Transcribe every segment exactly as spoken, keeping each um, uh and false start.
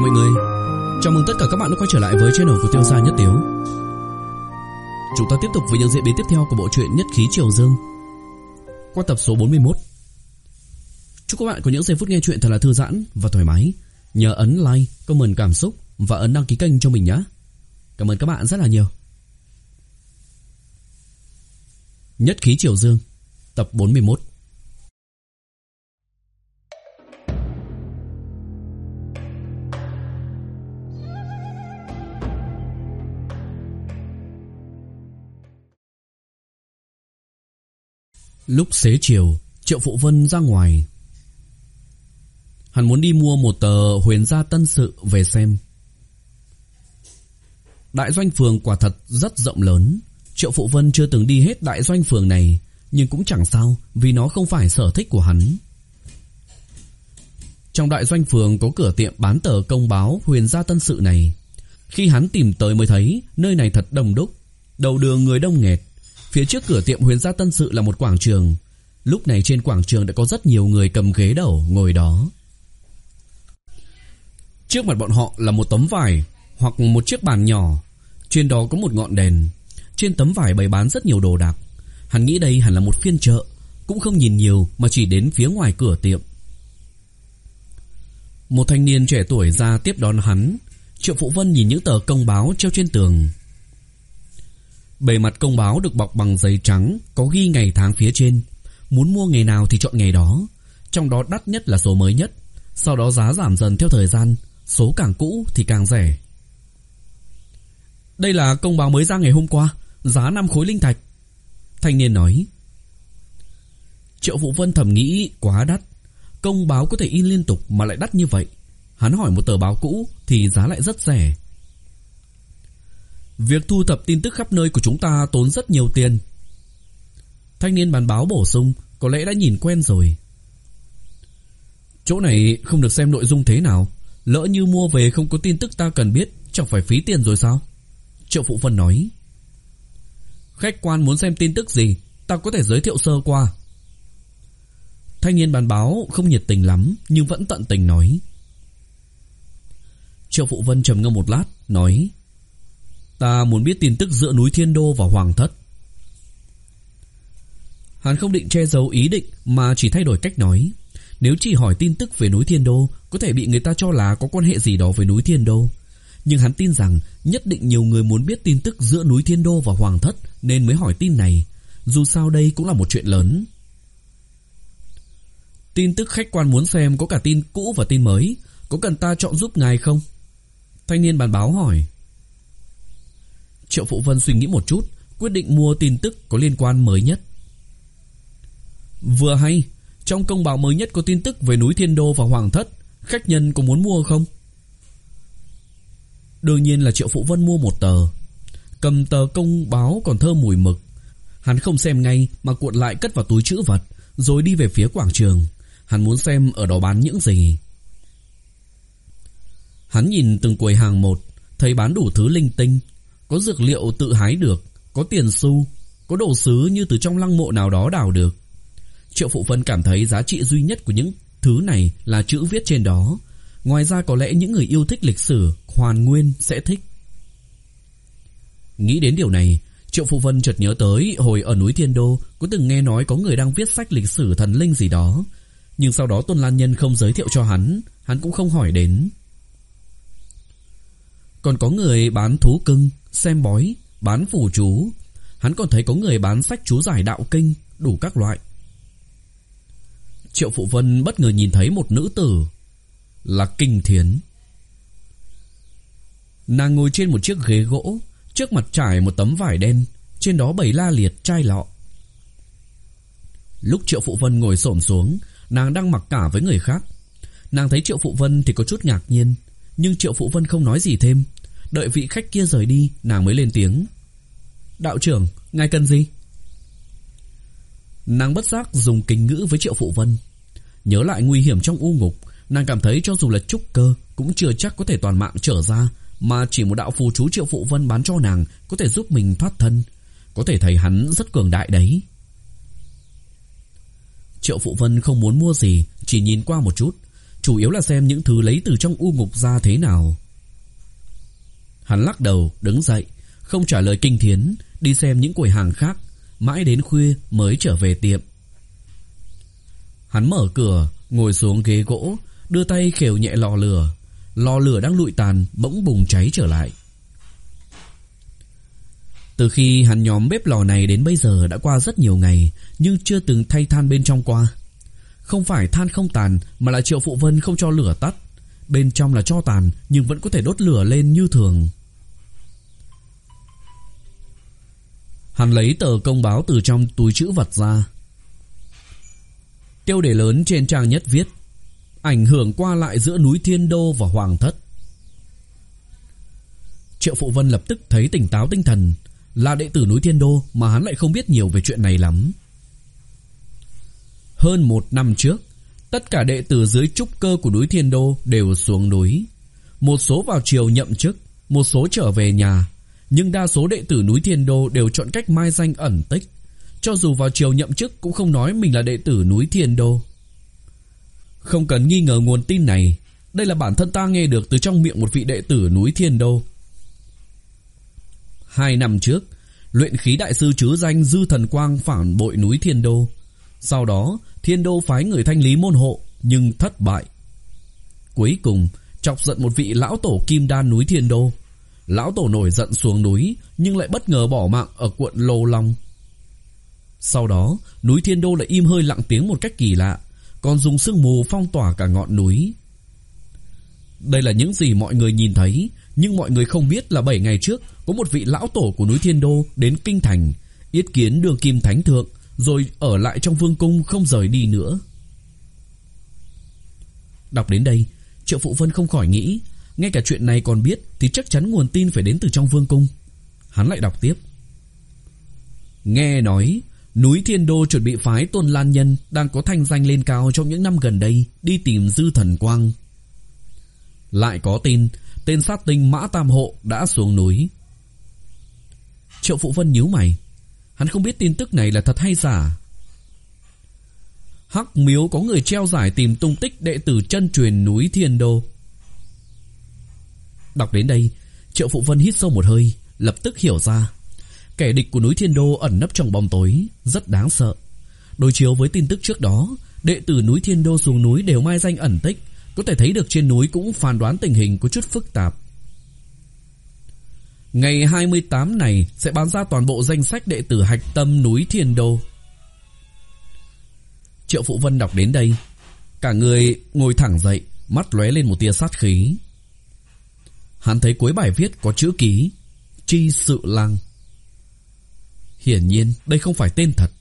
mọi người. Chào mừng tất cả các bạn đã quay trở lại với channel của Tiêu Gia Nhất Tiếu. Chúng ta tiếp tục với những diễn biến tiếp theo của bộ truyện Nhất Khí Triều Dương qua tập số bốn mươi mốt. Chúc các bạn có những giây phút nghe truyện thật là thư giãn và thoải mái. Nhớ ấn like, comment cảm xúc và ấn đăng ký kênh cho mình nhé. Cảm ơn các bạn rất là nhiều. Nhất Khí Triều Dương tập bốn mươi mốt. Lúc xế chiều, Triệu Phụ Vân ra ngoài. Hắn muốn đi mua một tờ Huyền Gia Tân Sự về xem. Đại doanh phường quả thật rất rộng lớn. Triệu Phụ Vân chưa từng đi hết đại doanh phường này, nhưng cũng chẳng sao, vì nó không phải sở thích của hắn. Trong đại doanh phường có cửa tiệm bán tờ công báo Huyền Gia Tân Sự này. Khi hắn tìm tới mới thấy nơi này thật đông đúc, đầu đường người đông nghẹt. Phía trước cửa tiệm Huyền Gia Tân Sự là một quảng trường. Lúc này trên quảng trường đã có rất nhiều người cầm ghế đầu ngồi đó. Trước mặt bọn họ là một tấm vải hoặc một chiếc bàn nhỏ. Trên đó có một ngọn đèn. Trên tấm vải bày bán rất nhiều đồ đạc. Hắn nghĩ đây hẳn là một phiên chợ. Cũng không nhìn nhiều mà chỉ đến phía ngoài cửa tiệm. Một thanh niên trẻ tuổi ra tiếp đón hắn. Triệu Phụ Vân nhìn những tờ công báo treo trên tường. Bề mặt công báo được bọc bằng giấy trắng, có ghi ngày tháng phía trên. Muốn mua ngày nào thì chọn ngày đó. Trong đó đắt nhất là số mới nhất. Sau đó giá giảm dần theo thời gian. Số càng cũ thì càng rẻ. Đây là công báo mới ra ngày hôm qua, giá năm khối linh thạch. Thanh niên nói. Triệu Phụ Vân thầm nghĩ quá đắt. Công báo có thể in liên tục mà lại đắt như vậy. Hắn hỏi một tờ báo cũ thì giá lại rất rẻ. Việc thu thập tin tức khắp nơi của chúng ta tốn rất nhiều tiền. Thanh niên bán báo bổ sung, có lẽ đã nhìn quen rồi. Chỗ này không được xem nội dung thế nào. Lỡ như mua về không có tin tức ta cần biết, chẳng phải phí tiền rồi sao? Triệu Phụ Vân nói. Khách quan muốn xem tin tức gì, ta có thể giới thiệu sơ qua. Thanh niên bán báo không nhiệt tình lắm, nhưng vẫn tận tình nói. Triệu Phụ Vân trầm ngâm một lát, nói. Ta muốn biết tin tức giữa núi Thiên Đô và Hoàng Thất. Hắn không định che giấu ý định mà chỉ thay đổi cách nói. Nếu chỉ hỏi tin tức về núi Thiên Đô, có thể bị người ta cho là có quan hệ gì đó với núi Thiên Đô. Nhưng hắn tin rằng nhất định nhiều người muốn biết tin tức giữa núi Thiên Đô và Hoàng Thất, nên mới hỏi tin này. Dù sao đây cũng là một chuyện lớn. Tin tức khách quan muốn xem có cả tin cũ và tin mới. Có cần ta chọn giúp ngài không? Thanh niên bán báo hỏi. Triệu Phụ Vân suy nghĩ một chút, quyết định mua tin tức có liên quan mới nhất. Vừa hay, trong công báo mới nhất có tin tức về núi Thiên Đô và Hoàng Thất. Khách nhân có muốn mua không? Đương nhiên là Triệu Phụ Vân mua một tờ. Cầm tờ công báo còn thơm mùi mực. Hắn không xem ngay mà cuộn lại cất vào túi trữ vật, rồi đi về phía quảng trường. Hắn muốn xem ở đó bán những gì. Hắn nhìn từng quầy hàng một, thấy bán đủ thứ linh tinh. Có dược liệu tự hái được, có tiền xu, có đồ sứ như từ trong lăng mộ nào đó đào được. Triệu Phụ Vân cảm thấy giá trị duy nhất của những thứ này là chữ viết trên đó. Ngoài ra có lẽ những người yêu thích lịch sử Hoàn Nguyên sẽ thích. Nghĩ đến điều này, Triệu Phụ Vân chợt nhớ tới hồi ở núi Thiên Đô có từng nghe nói có người đang viết sách lịch sử thần linh gì đó. Nhưng sau đó Tôn Lan Nhân không giới thiệu cho hắn, hắn cũng không hỏi đến. Còn có người bán thú cưng, xem bói, bán phù chú. Hắn còn thấy có người bán sách chú giải đạo kinh, đủ các loại. Triệu Phụ Vân bất ngờ nhìn thấy một nữ tử, là Kinh Thiến. Nàng ngồi trên một chiếc ghế gỗ, trước mặt trải một tấm vải đen, trên đó bày la liệt chai lọ. Lúc Triệu Phụ Vân ngồi xổm xuống, nàng đang mặc cả với người khác. Nàng thấy Triệu Phụ Vân thì có chút ngạc nhiên, nhưng Triệu Phụ Vân không nói gì thêm. Đợi vị khách kia rời đi, nàng mới lên tiếng. Đạo trưởng, ngài cần gì? Nàng bất giác dùng kính ngữ với Triệu Phụ Vân. Nhớ lại nguy hiểm trong u ngục, nàng cảm thấy cho dù là trúc cơ cũng chưa chắc có thể toàn mạng trở ra, mà chỉ một đạo phù chú Triệu Phụ Vân bán cho nàng có thể giúp mình thoát thân. Có thể thấy hắn rất cường đại đấy. Triệu Phụ Vân không muốn mua gì, chỉ nhìn qua một chút. chủ yếu là xem những thứ lấy từ trong u ngục ra thế nào. Hắn lắc đầu, đứng dậy, không trả lời Kinh Thiến, đi xem những quầy hàng khác, mãi đến khuya mới trở về tiệm. Hắn mở cửa, ngồi xuống ghế gỗ, đưa tay khều nhẹ lò lửa. Lò lửa đang lụi tàn bỗng bùng cháy trở lại. Từ khi hắn nhóm bếp lò này đến bây giờ đã qua rất nhiều ngày, nhưng chưa từng thay than bên trong qua. Không phải than không tàn, mà là Triệu Phụ Vân không cho lửa tắt. Bên trong là tro tàn, nhưng vẫn có thể đốt lửa lên như thường. Hắn lấy tờ công báo từ trong túi trữ vật ra. Tiêu đề lớn trên trang nhất viết: ảnh hưởng qua lại giữa núi Thiên Đô và Hoàng Thất. Triệu Phụ Vân lập tức thấy tỉnh táo tinh thần. Là đệ tử núi Thiên Đô mà hắn lại không biết nhiều về chuyện này lắm. Hơn một năm trước, tất cả đệ tử dưới trúc cơ của núi Thiên Đô đều xuống núi. Một số vào triều nhậm chức, một số trở về nhà. Nhưng đa số đệ tử núi Thiên Đô đều chọn cách mai danh ẩn tích. Cho dù vào triều nhậm chức cũng không nói mình là đệ tử núi Thiên Đô. Không cần nghi ngờ nguồn tin này, đây là bản thân ta nghe được từ trong miệng một vị đệ tử núi Thiên Đô. Hai năm trước, luyện khí đại sư trứ danh Dư Thần Quang phản bội núi Thiên Đô. Sau đó, Thiên Đô phái người thanh lý môn hộ, nhưng thất bại. Cuối cùng, chọc giận một vị lão tổ kim đan núi Thiên Đô. Lão tổ nổi giận xuống núi, nhưng lại bất ngờ bỏ mạng ở quận Lô Long. Sau đó, núi Thiên Đô lại im hơi lặng tiếng một cách kỳ lạ, còn dùng sương mù phong tỏa cả ngọn núi. Đây là những gì mọi người nhìn thấy, nhưng mọi người không biết là bảy ngày trước có một vị lão tổ của núi Thiên Đô đến kinh thành, yết kiến đường kim thánh thượng, rồi ở lại trong vương cung không rời đi nữa. Đọc đến đây, Triệu Phụ Vân không khỏi nghĩ, ngay cả chuyện này còn biết thì chắc chắn nguồn tin phải đến từ trong vương cung. Hắn lại đọc tiếp: nghe nói núi Thiên Đô chuẩn bị phái Tôn Lan Nhân đang có thanh danh lên cao trong những năm gần đây đi tìm Dư Thần Quang. Lại có tin tên sát tinh Mã Tam Hộ đã xuống núi. Triệu Phụ Vân nhíu mày, hắn không biết tin tức này là thật hay giả. Hắc Miếu có người treo giải tìm tung tích đệ tử chân truyền núi Thiên Đô. Đọc đến đây, Triệu Phụ Vân hít sâu một hơi, lập tức hiểu ra. Kẻ địch của núi Thiên Đô ẩn nấp trong bóng tối, rất đáng sợ. Đối chiếu với tin tức trước đó, đệ tử núi Thiên Đô xuống núi đều mai danh ẩn tích, có thể thấy được trên núi cũng phán đoán tình hình có chút phức tạp. Ngày hai mươi tám này sẽ bán ra toàn bộ danh sách đệ tử hạch tâm núi Thiên Đô. Triệu Phụ Vân đọc đến đây, cả người ngồi thẳng dậy, mắt lóe lên một tia sát khí. Hắn thấy cuối bài viết có chữ ký Chi Sự Lang. Hiển nhiên đây không phải tên thật.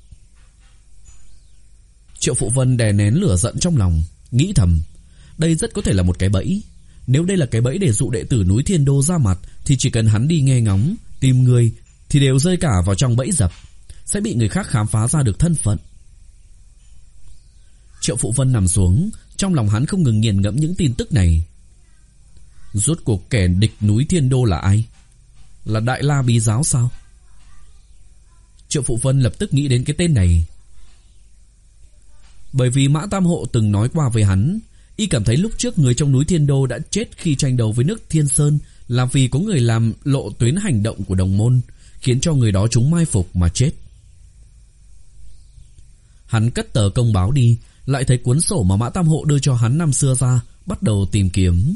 Triệu Phụ Vân đè nén lửa giận trong lòng, nghĩ thầm, đây rất có thể là một cái bẫy. Nếu đây là cái bẫy để dụ đệ tử núi Thiên Đô ra mặt, thì chỉ cần hắn đi nghe ngóng, tìm người, thì đều rơi cả vào trong bẫy dập, sẽ bị người khác khám phá ra được thân phận. Triệu Phụ Vân nằm xuống, trong lòng hắn không ngừng nghiền ngẫm những tin tức này. Rốt cuộc kẻ địch núi Thiên Đô là ai? Là Đại La Bí Giáo sao? Triệu Phụ Vân lập tức nghĩ đến cái tên này. Bởi vì Mã Tam Hộ từng nói qua với hắn, y cảm thấy lúc trước người trong núi Thiên Đô đã chết khi tranh đấu với nước Thiên Sơn là vì có người làm lộ tuyến hành động của đồng môn, khiến cho người đó chúng mai phục mà chết. Hắn cất tờ công báo đi, lại thấy cuốn sổ mà Mã Tam Hộ đưa cho hắn năm xưa ra, bắt đầu tìm kiếm.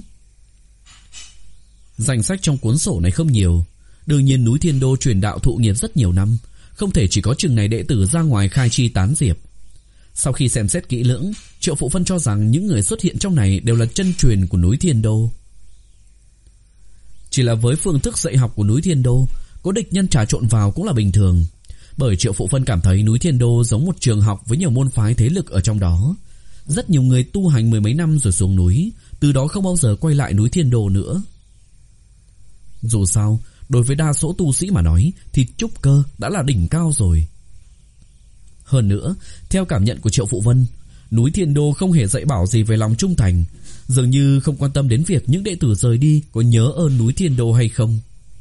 Danh sách trong cuốn sổ này không nhiều. Đương nhiên núi Thiên Đô truyền đạo thụ nghiệp rất nhiều năm, không thể chỉ có chừng này đệ tử ra ngoài khai chi tán diệp. Sau khi xem xét kỹ lưỡng, Triệu Phụ Vân cho rằng những người xuất hiện trong này đều là chân truyền của núi Thiên Đô. Chỉ là với phương thức dạy học của núi Thiên Đô, có địch nhân trà trộn vào cũng là bình thường. Bởi Triệu Phụ Vân cảm thấy núi Thiên Đô giống một trường học với nhiều môn phái thế lực ở trong đó. Rất nhiều người tu hành mười mấy năm rồi xuống núi, từ đó không bao giờ quay lại núi Thiên Đô nữa. Dù sao, đối với đa số tu sĩ mà nói thì trúc cơ đã là đỉnh cao rồi. Hơn nữa, theo cảm nhận của Triệu Phụ Vân, núi Thiên Đô không hề dạy bảo gì về lòng trung thành, dường như không quan tâm đến việc những đệ tử rời đi có nhớ ơn núi Thiên Đô hay không.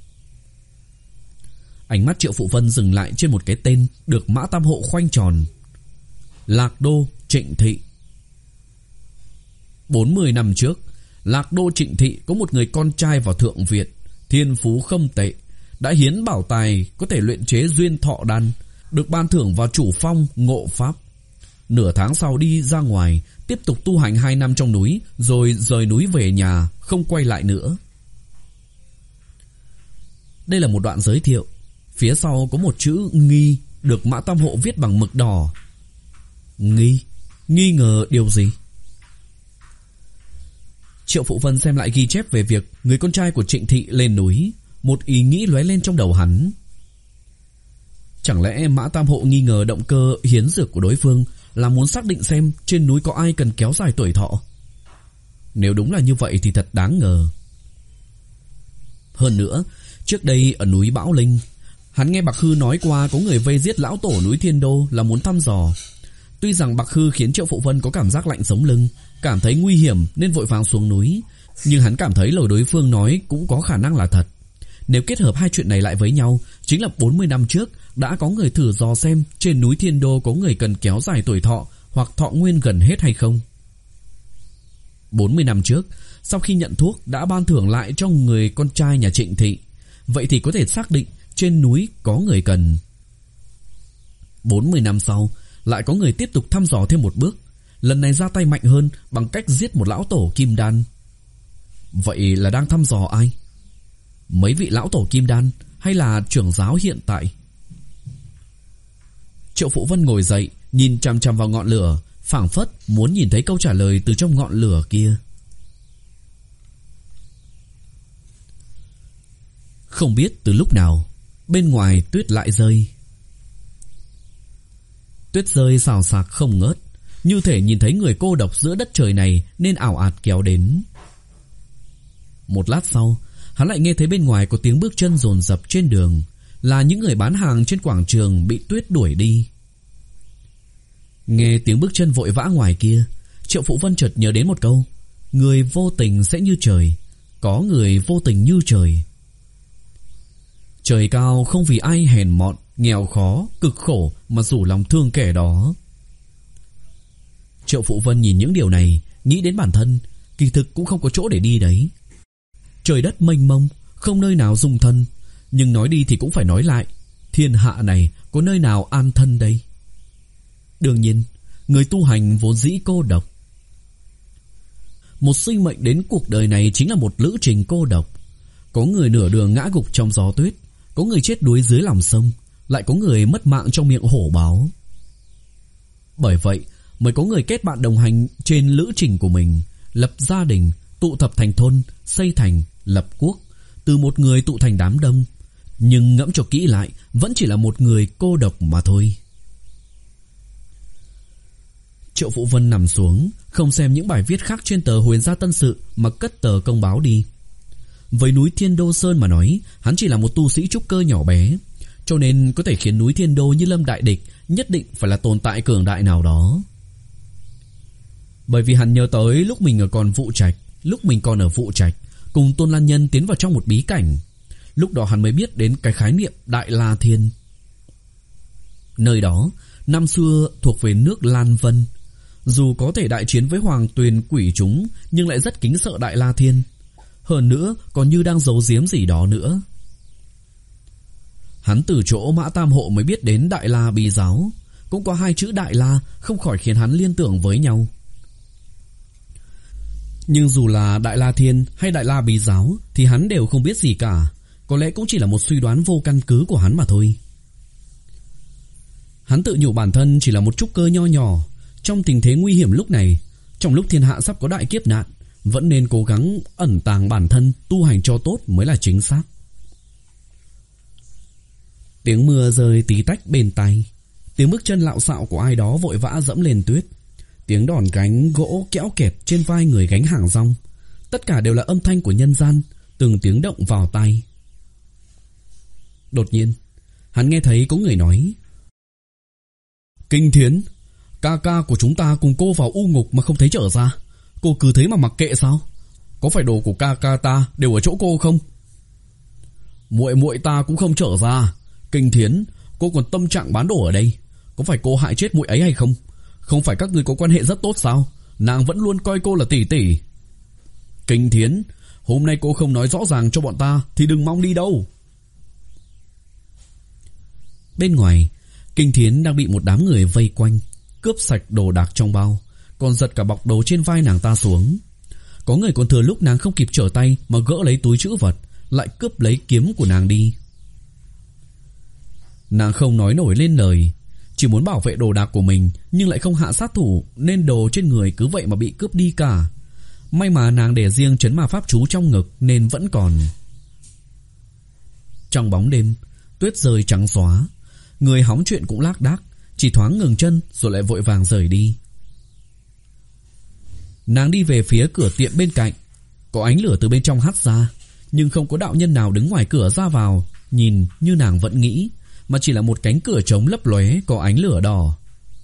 Ánh mắt Triệu Phụ Vân dừng lại trên một cái tên được Mã Tam Hộ khoanh tròn: Lạc Đô Trịnh Thị. bốn mươi năm trước, Lạc đô Trịnh thị có một người con trai vào Thượng Viện, thiên phú không tệ, đã hiến bảo tài có thể luyện chế duyên thọ đan, được ban thưởng vào chủ phong ngộ pháp. Nửa tháng sau đi ra ngoài, tiếp tục tu hành hai năm trong núi, rồi rời núi về nhà, không quay lại nữa. Đây là một đoạn giới thiệu. Phía sau có một chữ nghi, được Mã Tam Hộ viết bằng mực đỏ. Nghi? Nghi ngờ điều gì? Triệu Phụ Vân xem lại ghi chép về việc người con trai của Trịnh thị lên núi. Một ý nghĩ lóe lên trong đầu hắn. Chẳng lẽ Mã Tam Hộ nghi ngờ động cơ hiến dược của đối phương là muốn xác định xem trên núi có ai cần kéo dài tuổi thọ? Nếu đúng là như vậy thì thật đáng ngờ. Hơn nữa, trước đây ở núi Bão Linh, hắn nghe Bạc Hư nói qua có người vây giết lão tổ núi Thiên Đô là muốn thăm dò. Tuy rằng Bạc Hư khiến Triệu Phụ Vân có cảm giác lạnh sống lưng, cảm thấy nguy hiểm nên vội vàng xuống núi, nhưng hắn cảm thấy lời đối phương nói cũng có khả năng là thật. Nếu kết hợp hai chuyện này lại với nhau, chính là bốn mươi năm trước đã có người thử dò xem trên núi Thiên Đô có người cần kéo dài tuổi thọ hoặc thọ nguyên gần hết hay không. bốn mươi năm trước, sau khi nhận thuốc đã ban thưởng lại cho người con trai nhà Trịnh thị, vậy thì có thể xác định trên núi có người cần. bốn mươi năm sau, lại có người tiếp tục thăm dò thêm một bước, lần này ra tay mạnh hơn bằng cách giết một lão tổ kim đan. Vậy là đang thăm dò ai? Mấy vị lão tổ kim đan hay là trưởng giáo hiện tại? Triệu Phụ Vân ngồi dậy, nhìn chằm chằm vào ngọn lửa, phảng phất muốn nhìn thấy câu trả lời từ trong ngọn lửa kia. Không biết từ lúc nào, bên ngoài tuyết lại rơi. Tuyết rơi xào xạc không ngớt, như thể nhìn thấy người cô độc giữa đất trời này nên ảo ạt kéo đến. Một lát sau, hắn lại nghe thấy bên ngoài có tiếng bước chân dồn dập trên đường, là những người bán hàng trên quảng trường bị tuyết đuổi đi. Nghe tiếng bước chân vội vã ngoài kia, Triệu Phụ Vân chợt nhớ đến một câu: người vô tình sẽ như trời, có người vô tình như trời. Trời cao không vì ai hèn mọn, nghèo khó, cực khổ mà rủ lòng thương kẻ đó. Triệu Phụ Vân nhìn những điều này, nghĩ đến bản thân, kỳ thực cũng không có chỗ để đi đấy. Trời đất mênh mông, không nơi nào dung thân, nhưng nói đi thì cũng phải nói lại, thiên hạ này có nơi nào an thân đây? Đương nhiên, người tu hành vốn dĩ cô độc. Một sinh mệnh đến cuộc đời này chính là một lữ trình cô độc. Có người nửa đường ngã gục trong gió tuyết, có người chết đuối dưới lòng sông, lại có người mất mạng trong miệng hổ báo. Bởi vậy mới có người kết bạn đồng hành trên lữ trình của mình, lập gia đình, tụ tập thành thôn, xây thành, lập quốc, từ một người tụ thành đám đông. Nhưng ngẫm cho kỹ lại, vẫn chỉ là một người cô độc mà thôi. Triệu Phụ Vân nằm xuống, không xem những bài viết khác trên tờ Huyền Gia Tân Sự mà cất tờ công báo đi. Với núi Thiên Đô Sơn mà nói, hắn chỉ là một tu sĩ trúc cơ nhỏ bé, cho nên có thể khiến núi Thiên Đô như lâm đại địch, nhất định phải là tồn tại cường đại nào đó. Bởi vì hắn nhớ tới lúc mình ở còn Vụ Trạch, lúc mình còn ở Vụ Trạch, cùng Tôn Lan Nhân tiến vào trong một bí cảnh. Lúc đó hắn mới biết đến cái khái niệm Đại La Thiên. Nơi đó năm xưa thuộc về nước Lan Vân, dù có thể đại chiến với Hoàng Tuyền quỷ chúng, nhưng lại rất kính sợ Đại La Thiên. Hơn nữa còn như đang giấu giếm gì đó nữa. Hắn từ chỗ Mã Tam Hộ mới biết đến Đại La Bí Giáo. Cũng có hai chữ Đại La không khỏi khiến hắn liên tưởng với nhau. Nhưng dù là Đại La Thiên hay Đại La Bí Giáo thì hắn đều không biết gì cả. Có lẽ cũng chỉ là một suy đoán vô căn cứ của hắn mà thôi. Hắn tự nhủ bản thân chỉ là một trúc cơ nho nhỏ. Trong tình thế nguy hiểm lúc này, trong lúc thiên hạ sắp có đại kiếp nạn, vẫn nên cố gắng ẩn tàng bản thân, tu hành cho tốt mới là chính xác. Tiếng mưa rơi tí tách bên tai, tiếng bước chân lạo xạo của ai đó vội vã dẫm lên tuyết, tiếng đòn gánh gỗ kéo kẹt trên vai người gánh hàng rong, tất cả đều là âm thanh của nhân gian, từng tiếng động vào tai. Đột nhiên, hắn nghe thấy có người nói: Kinh Thiến, ca ca của chúng ta cùng cô vào u ngục mà không thấy trở ra, cô cứ thế mà mặc kệ sao? Có phải đồ của ca ca ta đều ở chỗ cô không? Muội muội ta cũng không trở ra. Kinh Thiến, cô còn tâm trạng bán đồ ở đây, có phải cô hại chết muội ấy hay không? Không phải các người có quan hệ rất tốt sao? nàng vẫn luôn coi cô là tỷ tỷ. Kinh Thiến, hôm nay cô không nói rõ ràng cho bọn ta thì đừng mong đi đâu. Bên ngoài, Kinh Thiến đang bị một đám người vây quanh, cướp sạch đồ đạc trong bao, còn giật cả bọc đồ trên vai nàng ta xuống. Có người còn thừa lúc nàng không kịp trở tay mà gỡ lấy túi trữ vật, lại cướp lấy kiếm của nàng đi. Nàng không nói nổi lên lời, chỉ muốn bảo vệ đồ đạc của mình nhưng lại không hạ sát thủ, nên đồ trên người cứ vậy mà bị cướp đi cả. May mà nàng để riêng trấn ma pháp chú trong ngực nên vẫn còn. Trong bóng đêm, tuyết rơi trắng xóa, người hóng chuyện cũng lác đác, chỉ thoáng ngừng chân rồi lại vội vàng rời đi. Nàng đi về phía cửa tiệm bên cạnh, có ánh lửa từ bên trong hắt ra, nhưng không có đạo nhân nào đứng ngoài cửa ra vào, nhìn như nàng vẫn nghĩ, mà chỉ là một cánh cửa trống lấp lóe có ánh lửa đỏ.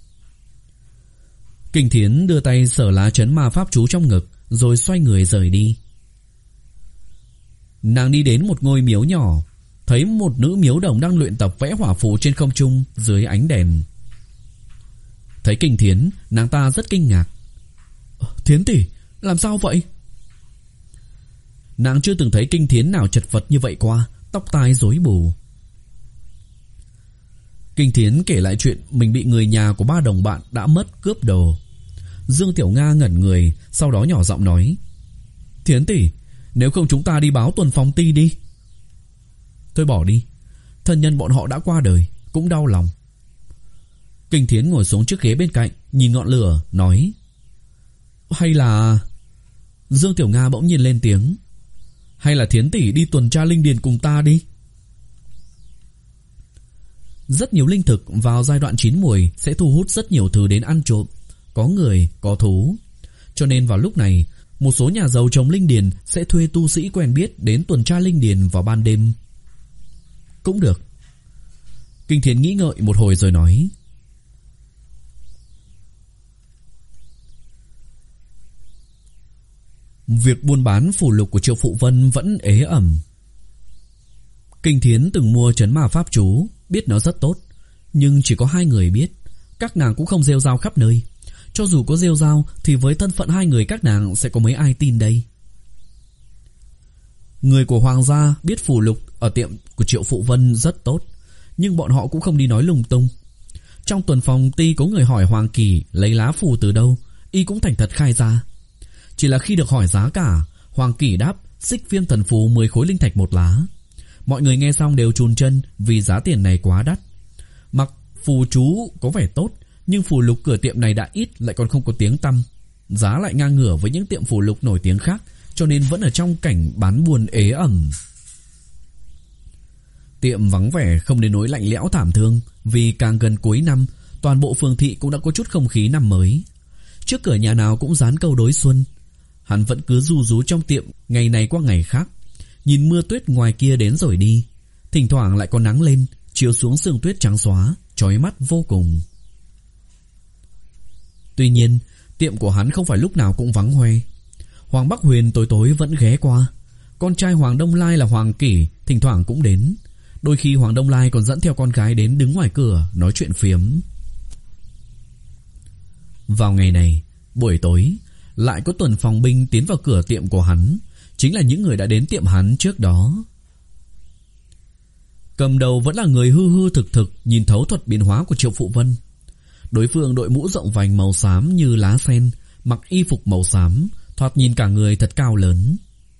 Kinh Thiến đưa tay sờ lá trấn ma pháp chú trong ngực, rồi xoay người rời đi. Nàng đi đến một ngôi miếu nhỏ, thấy một nữ miếu đồng đang luyện tập vẽ hỏa phù trên không trung dưới ánh đèn. Thấy Kinh Thiến, nàng ta rất kinh ngạc. Thiến tỷ, làm sao vậy? Nàng chưa từng thấy Kinh Thiến nào chật vật như vậy qua, tóc tai rối bù. Kinh Thiến kể lại chuyện mình bị người nhà của ba đồng bạn đã mất cướp đồ. Dương Tiểu Nga ngẩn người, sau đó nhỏ giọng nói: Thiến tỷ, nếu không chúng ta đi báo tuần phòng ty đi. Thôi bỏ đi, thân nhân bọn họ đã qua đời, cũng đau lòng. Kinh Thiến ngồi xuống chiếc ghế bên cạnh, nhìn ngọn lửa, nói: Hay là... Dương Tiểu Nga bỗng nhiên lên tiếng: Hay là Thiến tỷ đi tuần tra linh điền cùng ta đi. Rất nhiều linh thực vào giai đoạn chín mùi sẽ thu hút rất nhiều thứ đến ăn trộm, có người, có thú. Cho nên vào lúc này, một số nhà giàu trồng linh điền sẽ thuê tu sĩ quen biết đến tuần tra linh điền vào ban đêm. Cũng được. Kinh Thiến nghĩ ngợi một hồi rồi nói: Việc buôn bán phù lục của Triệu Phụ Vân vẫn ế ẩm. Kinh Thiến từng mua trấn ma pháp chú, biết nó rất tốt, nhưng chỉ có hai người biết. Các nàng cũng không rêu rao khắp nơi. Cho dù có rêu rao thì với thân phận hai người các nàng sẽ có mấy ai tin đây. Người của Hoàng gia biết phù lục ở tiệm của Triệu Phụ Vân rất tốt, nhưng bọn họ cũng không đi nói lung tung. Trong tuần phòng ty có người hỏi Hoàng Kỳ lấy lá phù từ đâu, y cũng thành thật khai ra. Chỉ là khi được hỏi giá cả, Hoàng Kỳ đáp xích viêm thần phù mười khối linh thạch một lá. Mọi người nghe xong đều chùn chân vì giá tiền này quá đắt. Mặc phù chú có vẻ tốt, nhưng phù lục cửa tiệm này đã ít lại còn không có tiếng tăm. Giá lại ngang ngửa với những tiệm phù lục nổi tiếng khác, cho nên vẫn ở trong cảnh bán buôn ế ẩm. Tiệm vắng vẻ không đến nỗi lạnh lẽo thảm thương, vì càng gần cuối năm, toàn bộ phường thị cũng đã có chút không khí năm mới. Trước cửa nhà nào cũng dán câu đối xuân. Hắn vẫn cứ ru rú trong tiệm ngày này qua ngày khác, nhìn mưa tuyết ngoài kia đến rồi đi. Thỉnh thoảng lại có nắng lên, chiếu xuống sương tuyết trắng xóa, chói mắt vô cùng. Tuy nhiên, tiệm của hắn không phải lúc nào cũng vắng hoe. Hoàng Bắc Huyền tối tối vẫn ghé qua. Con trai Hoàng Đông Lai là Hoàng Kỷ thỉnh thoảng cũng đến. Đôi khi Hoàng Đông Lai còn dẫn theo con gái đến đứng ngoài cửa nói chuyện phiếm. Vào ngày này, buổi tối, lại có tuần phòng binh tiến vào cửa tiệm của hắn, chính là những người đã đến tiệm hắn trước đó. Cầm đầu vẫn là người hư hư thực thực nhìn thấu thuật biến hóa của Triệu Phụ Vân. Đối phương đội mũ rộng vành màu xám như lá sen, mặc y phục màu xám, thoạt nhìn cả người thật cao lớn.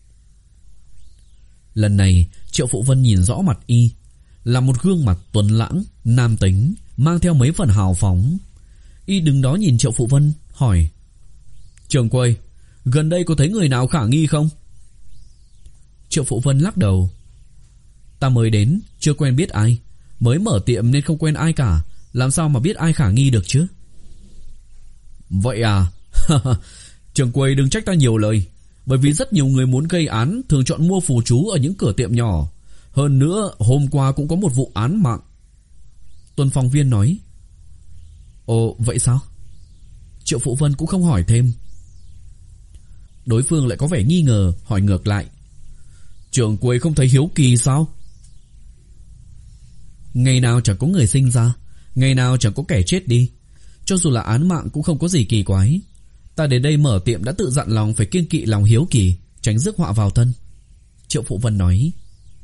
Lần này Triệu Phụ Vân nhìn rõ mặt y, là một gương mặt tuấn lãng, nam tính, mang theo mấy phần hào phóng. Y đứng đó nhìn Triệu Phụ Vân, hỏi: Trưởng quầy, gần đây có thấy người nào khả nghi không? Triệu Phụ Vân lắc đầu: Ta mới đến, chưa quen biết ai, mới mở tiệm nên không quen ai cả, làm sao mà biết ai khả nghi được chứ? Vậy à? Trưởng quầy đừng trách ta nhiều lời, bởi vì rất nhiều người muốn gây án thường chọn mua phù chú ở những cửa tiệm nhỏ. Hơn nữa hôm qua cũng có một vụ án mạng. Tuần phòng viên nói. Ồ, vậy sao? Triệu Phụ Vân cũng không hỏi thêm. Đối phương lại có vẻ nghi ngờ, hỏi ngược lại: Trưởng quầy không thấy hiếu kỳ sao? Ngày nào chẳng có người sinh ra, ngày nào chẳng có kẻ chết đi. Cho dù là án mạng cũng không có gì kỳ quái. Ta đến đây mở tiệm đã tự dặn lòng phải kiêng kỵ lòng hiếu kỳ, tránh rước họa vào thân. Triệu Phụ Vân nói.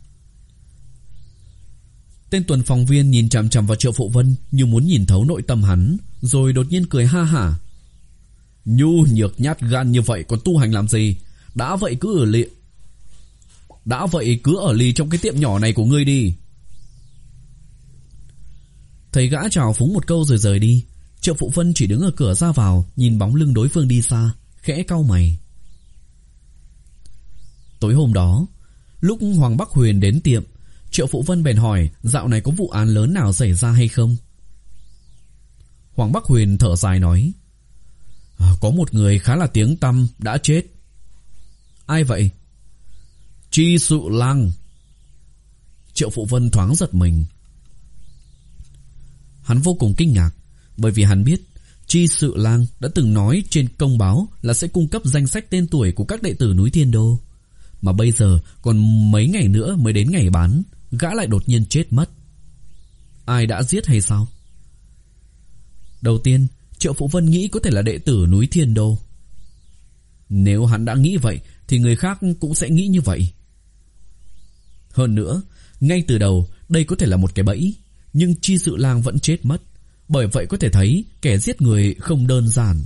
Tên tuần phòng viên nhìn chằm chằm vào Triệu Phụ Vân như muốn nhìn thấu nội tâm hắn, rồi đột nhiên cười ha hả. Nhu nhược nhát gan như vậy còn tu hành làm gì? Đã vậy cứ ở lì Đã vậy cứ ở lì trong cái tiệm nhỏ này của ngươi đi. Thấy gã chào phúng một câu rồi rời đi, Triệu Phụ Vân chỉ đứng ở cửa ra vào, nhìn bóng lưng đối phương đi xa, khẽ cau mày. Tối hôm đó, lúc Hoàng Bắc Huyền đến tiệm, Triệu Phụ Vân bèn hỏi dạo này có vụ án lớn nào xảy ra hay không. Hoàng Bắc Huyền thở dài nói, à, có một người khá là tiếng tăm đã chết. Ai vậy? Chi Sự Lang. Triệu Phụ Vân thoáng giật mình. Hắn vô cùng kinh ngạc, bởi vì hắn biết Chi Sự Lang đã từng nói trên công báo là sẽ cung cấp danh sách tên tuổi của các đệ tử núi Thiên Đô. Mà bây giờ còn mấy ngày nữa mới đến ngày bán, gã lại đột nhiên chết mất. Ai đã giết hay sao? Đầu tiên, Triệu Phụ Vân nghĩ có thể là đệ tử núi Thiên Đô. Nếu hắn đã nghĩ vậy thì người khác cũng sẽ nghĩ như vậy. Hơn nữa, ngay từ đầu đây có thể là một cái bẫy, nhưng Chi Sự Lang vẫn chết mất, bởi vậy có thể thấy kẻ giết người không đơn giản.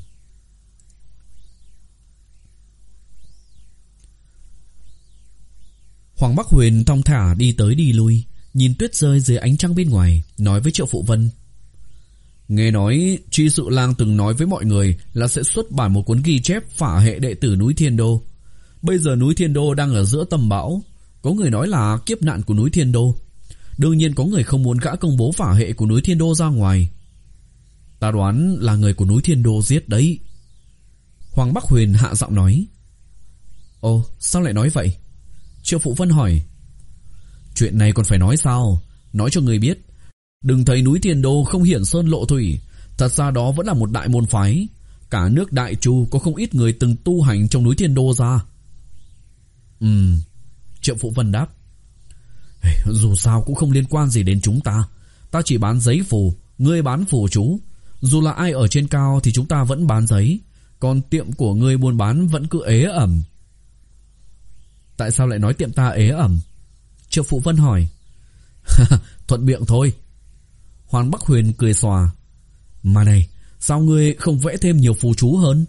Hoàng Bắc Huyền thong thả đi tới đi lui, nhìn tuyết rơi dưới ánh trăng bên ngoài, nói với Triệu Phụ Vân. Nghe nói Chi Sự Lang từng nói với mọi người là sẽ xuất bản một cuốn ghi chép phả hệ đệ tử núi Thiên Đô. Bây giờ núi Thiên Đô đang ở giữa tầm bão, có người nói là kiếp nạn của núi Thiên Đô. Đương nhiên có người không muốn gã công bố phả hệ của núi Thiên Đô ra ngoài. Ta đoán là người của núi Thiên Đô giết đấy. Hoàng Bắc Huyền hạ giọng nói. Ồ, sao lại nói vậy? Triệu Phụ Vân hỏi. Chuyện này còn phải nói sao? Nói cho người biết, đừng thấy núi Thiên Đô không hiển sơn lộ thủy, thật ra đó vẫn là một đại môn phái. Cả nước Đại Chu có không ít người từng tu hành trong núi Thiên Đô ra. Ừm, Triệu Phụ Vân đáp. Dù sao cũng không liên quan gì đến chúng ta. Ta chỉ bán giấy phù, ngươi bán phù chú. Dù là ai ở trên cao thì chúng ta vẫn bán giấy, còn tiệm của ngươi buôn bán vẫn cứ ế ẩm. Tại sao lại nói tiệm ta ế ẩm? Triệu Phụ Vân hỏi. Thuận miệng thôi. Hoàng Bắc Huyền cười xòa. Mà này, sao ngươi không vẽ thêm nhiều phù chú hơn?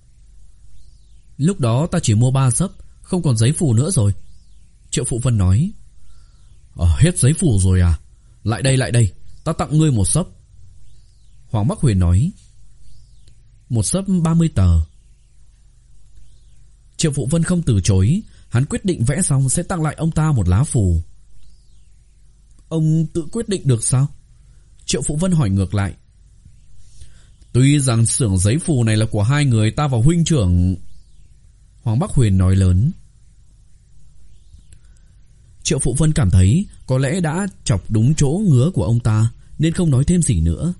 Lúc đó ta chỉ mua ba sấp, không còn giấy phù nữa rồi. Triệu Phụ Vân nói. Ờ, hết giấy phù rồi à? Lại đây, lại đây, ta tặng ngươi một sấp. Hoàng Bắc Huyền nói. Một sấp ba mươi tờ. Triệu Phụ Vân không từ chối, hắn quyết định vẽ xong sẽ tặng lại ông ta một lá phù. Ông tự quyết định được sao? Triệu Phụ Vân hỏi ngược lại. Tuy rằng xưởng giấy phù này là của hai người ta và huynh trưởng. Hoàng Bắc Huyền nói lớn. Triệu Phụ Vân cảm thấy có lẽ đã chọc đúng chỗ ngứa của ông ta, nên không nói thêm gì nữa.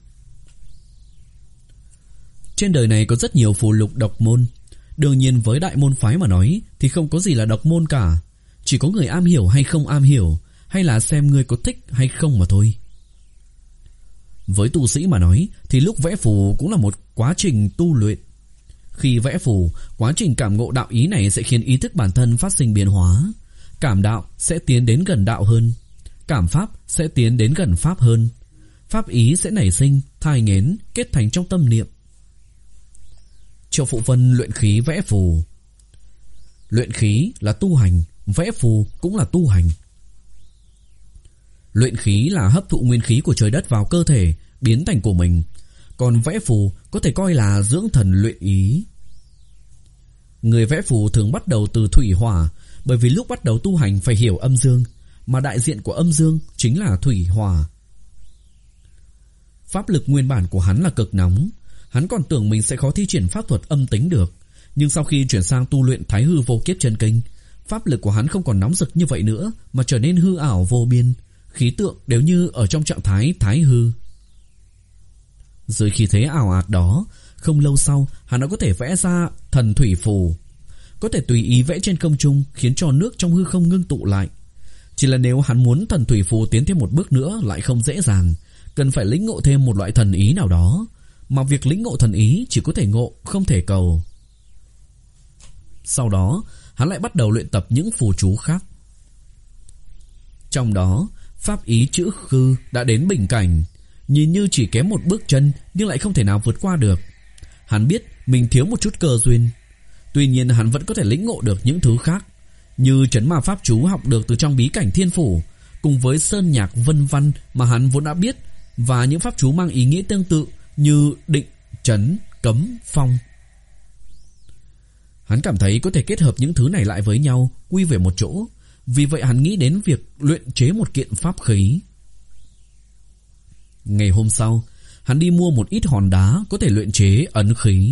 Trên đời này có rất nhiều phù lục độc môn. Đương nhiên với đại môn phái mà nói thì không có gì là độc môn cả. Chỉ có người am hiểu hay không am hiểu, hay là xem người có thích hay không mà thôi. Với tu sĩ mà nói thì lúc vẽ phù cũng là một quá trình tu luyện. Khi vẽ phù, quá trình cảm ngộ đạo ý này sẽ khiến ý thức bản thân phát sinh biến hóa. Cảm đạo sẽ tiến đến gần đạo hơn, cảm pháp sẽ tiến đến gần pháp hơn, pháp ý sẽ nảy sinh, thai nghén, kết thành trong tâm niệm. Triệu Phụ Vân luyện khí vẽ phù. Luyện khí là tu hành, vẽ phù cũng là tu hành. Luyện khí là hấp thụ nguyên khí của trời đất vào cơ thể, biến thành của mình. Còn vẽ phù có thể coi là dưỡng thần luyện ý. Người vẽ phù thường bắt đầu từ thủy hỏa, bởi vì lúc bắt đầu tu hành phải hiểu âm dương, mà đại diện của âm dương chính là thủy hỏa. Pháp lực nguyên bản của hắn là cực nóng. Hắn còn tưởng mình sẽ khó thi triển pháp thuật âm tính được, nhưng sau khi chuyển sang tu luyện Thái Hư Vô Kiếp Chân Kinh, pháp lực của hắn không còn nóng rực như vậy nữa, mà trở nên hư ảo vô biên, khí tượng đều như ở trong trạng thái Thái Hư. Dưới khí thế ảo ạt đó, không lâu sau hắn đã có thể vẽ ra thần thủy phù, có thể tùy ý vẽ trên không trung, khiến cho nước trong hư không ngưng tụ lại. Chỉ là nếu hắn muốn thần thủy phù tiến thêm một bước nữa lại không dễ dàng, cần phải lĩnh ngộ thêm một loại thần ý nào đó, mà việc lĩnh ngộ thần ý chỉ có thể ngộ không thể cầu. Sau đó hắn lại bắt đầu luyện tập những phù chú khác. Trong đó pháp ý chữ khư đã đến bình cảnh, nhìn như chỉ kém một bước chân nhưng lại không thể nào vượt qua được. Hắn biết mình thiếu một chút cơ duyên. Tuy nhiên hắn vẫn có thể lĩnh ngộ được những thứ khác, như trấn ma pháp chú học được từ trong bí cảnh thiên phủ, cùng với sơn nhạc vân văn mà hắn vốn đã biết, và những pháp chú mang ý nghĩa tương tự như định, trấn, cấm, phong. Hắn cảm thấy có thể kết hợp những thứ này lại với nhau, quy về một chỗ. Vì vậy hắn nghĩ đến việc luyện chế một kiện pháp khí. Ngày hôm sau, hắn đi mua một ít hòn đá có thể luyện chế ấn khí.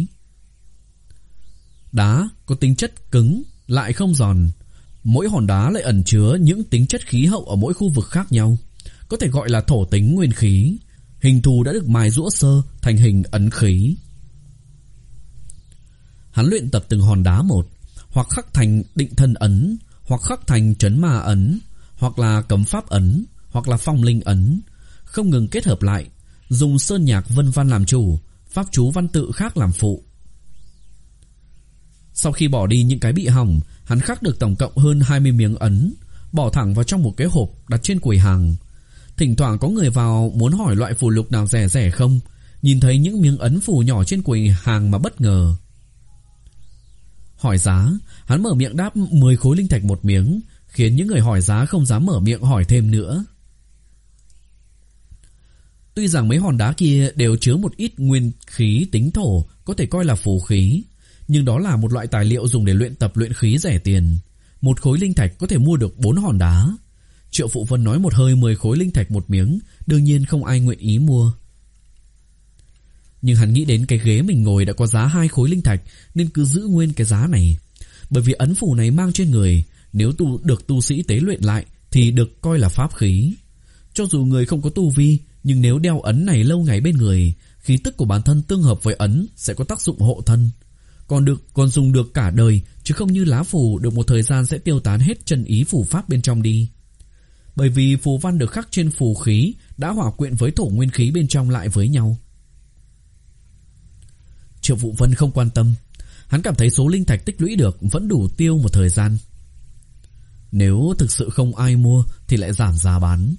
Đá có tính chất cứng lại không giòn. Mỗi hòn đá lại ẩn chứa những tính chất khí hậu ở mỗi khu vực khác nhau, có thể gọi là thổ tính nguyên khí. Hình thù đã được mài giũa sơ thành hình ấn khí. Hắn luyện tập từng hòn đá một, hoặc khắc thành định thân ấn, hoặc khắc thành trấn ma ấn, hoặc là cấm pháp ấn, hoặc là phong linh ấn, không ngừng kết hợp lại, dùng sơn nhạc vân văn làm chủ, pháp chú văn tự khác làm phụ. Sau khi bỏ đi những cái bị hỏng, hắn khắc được tổng cộng hơn hai mươi miếng ấn, bỏ thẳng vào trong một cái hộp đặt trên quầy hàng. Thỉnh thoảng có người vào muốn hỏi loại phù lục nào rẻ rẻ không, nhìn thấy những miếng ấn phù nhỏ trên quầy hàng mà bất ngờ. Hỏi giá, hắn mở miệng đáp mười khối linh thạch một miếng, khiến những người hỏi giá không dám mở miệng hỏi thêm nữa. Tuy rằng mấy hòn đá kia đều chứa một ít nguyên khí tính thổ, có thể coi là phù khí, nhưng đó là một loại tài liệu dùng để luyện tập luyện khí rẻ tiền. Một khối linh thạch có thể mua được bốn hòn đá. Triệu Phụ Vân nói một hơi mười khối linh thạch một miếng, đương nhiên không ai nguyện ý mua. Nhưng hắn nghĩ đến cái ghế mình ngồi đã có giá hai khối linh thạch, nên cứ giữ nguyên cái giá này. Bởi vì ấn phù này mang trên người, nếu tu được tu sĩ tế luyện lại thì được coi là pháp khí. Cho dù người không có tu vi, nhưng nếu đeo ấn này lâu ngày bên người, khí tức của bản thân tương hợp với ấn sẽ có tác dụng hộ thân. Còn được còn dùng được cả đời, chứ không như lá phù được một thời gian sẽ tiêu tán hết chân ý phù pháp bên trong đi. Bởi vì phù văn được khắc trên phù khí đã hòa quyện với thổ nguyên khí bên trong lại với nhau. Triệu Phụ Vân không quan tâm. Hắn cảm thấy số linh thạch tích lũy được vẫn đủ tiêu một thời gian. Nếu thực sự không ai mua thì lại giảm giá bán.